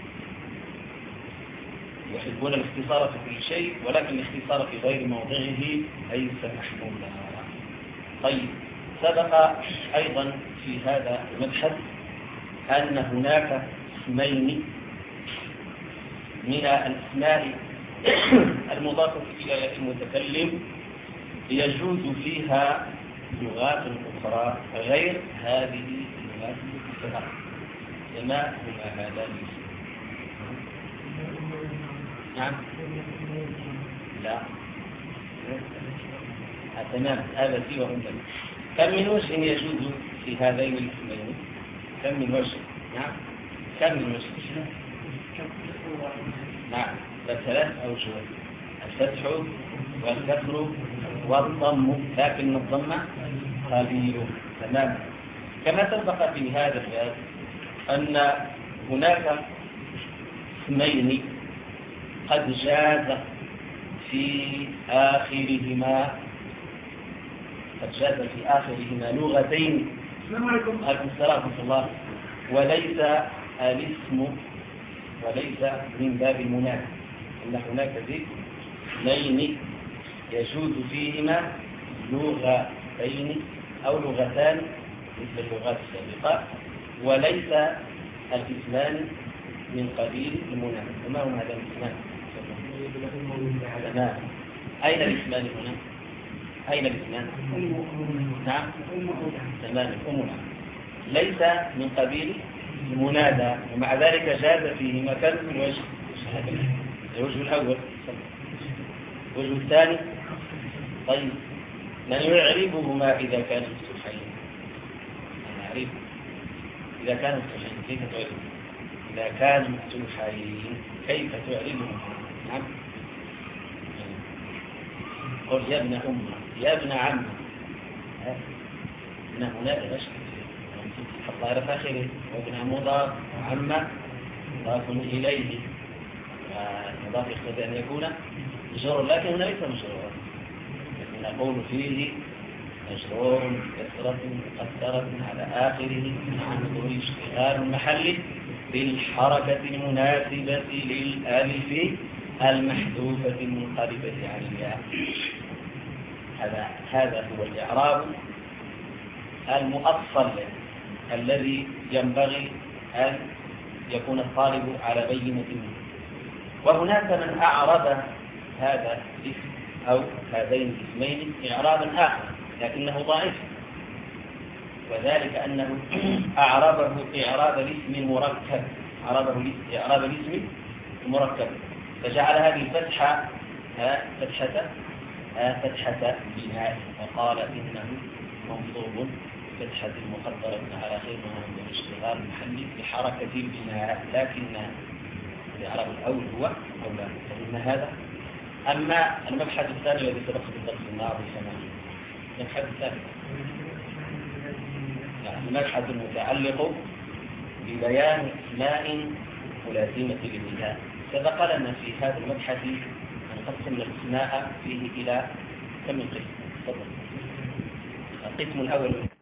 يحبون الاختصار في كل شيء ولكن الاختصار في غير موضعه ليس محمولا. طيب، سبق أيضا في هذا المبحث أن هناك اسمين من الأسماء المضافة إلى المتكلم يجوز فيها لغات أخرى غير هذه اللغات الثلاث. ما هما هذان؟ نعم. لا. تمام، هذا سوى عندنا. كم من وجه يجوز في هذين الاسمين؟ كم من وجه؟ نعم. كم من وجه؟ نعم، ثلاث أوجه: الفتح والكسر والضم، لكن الضم قليل. تمام. كما سبق في هذا الباب أن هناك اسمين قد جاز في آخرهما قد جاز في آخرهما لغتين. السلام عليكم. عليكم السلام ورحمة الله. وليس الاسم وليس من باب المنادى، أن هناك اثنين يجوز فيهما لغتين أو لغتان مثل اللغات السابقة، وليس الاسمان من قبيل المنادى. وما هما هذان الاسمان؟ تمام. أين الاسمان هنا؟ أين الاسمان؟ نعم تمام. الأمنا ليس من قبيل المنادى، ومع ذلك جاز فيه مكان من الوجه. الوجه الأول. الوجه الثاني طيب من يعربهما إذا كان مفتوحين؟ نعرف إذا كان مفتوحين كيف تعرف؟ إذا كان مفتوحين كيف تعربهما؟ نعم قل يا ابن أم يا ابن عم، إن هناك مشكل الظاهر في آخره، وابن مضاف وعم مضاف إليه، المضاف يقتضي أن يكون مجرور، لكن هنا ليس مجرورا، لكن نقول فيه مجرور كسرة مقدرة على آخره مع ظهور اشتغال المحل بالحركة المناسبة للألف المحذوفة المنقلبة عن الياء. هذا هذا هو الإعراب المؤصل الذي ينبغي أن يكون الطالب على بينة منه. وهناك من أعرب هذا الاسم أو هذين الاسمين إعرابا آخر لكنه ضعيف، وذلك أنه أعربه إعراب الاسم المركب، أعربه إعراب الاسم المركب، فجعل هذه الفتحة فتحة فتحة بناء، وقال إنه منصوب فتحة مقدرة على خير وهو اشتغال محلي بحركة البناء، لكن الإعراب الأول هو أولى فإن هذا. أما المبحث الثاني الذي سبق في الدرس الماضي سماه المبحث الثاني يعني المبحث المتعلق ببيان اسماء ملازمة للنهاء. سبق لنا في هذا المبحث أن قسمنا الاسماء فيه إلى كم قسم؟ تفضل. القسم الأول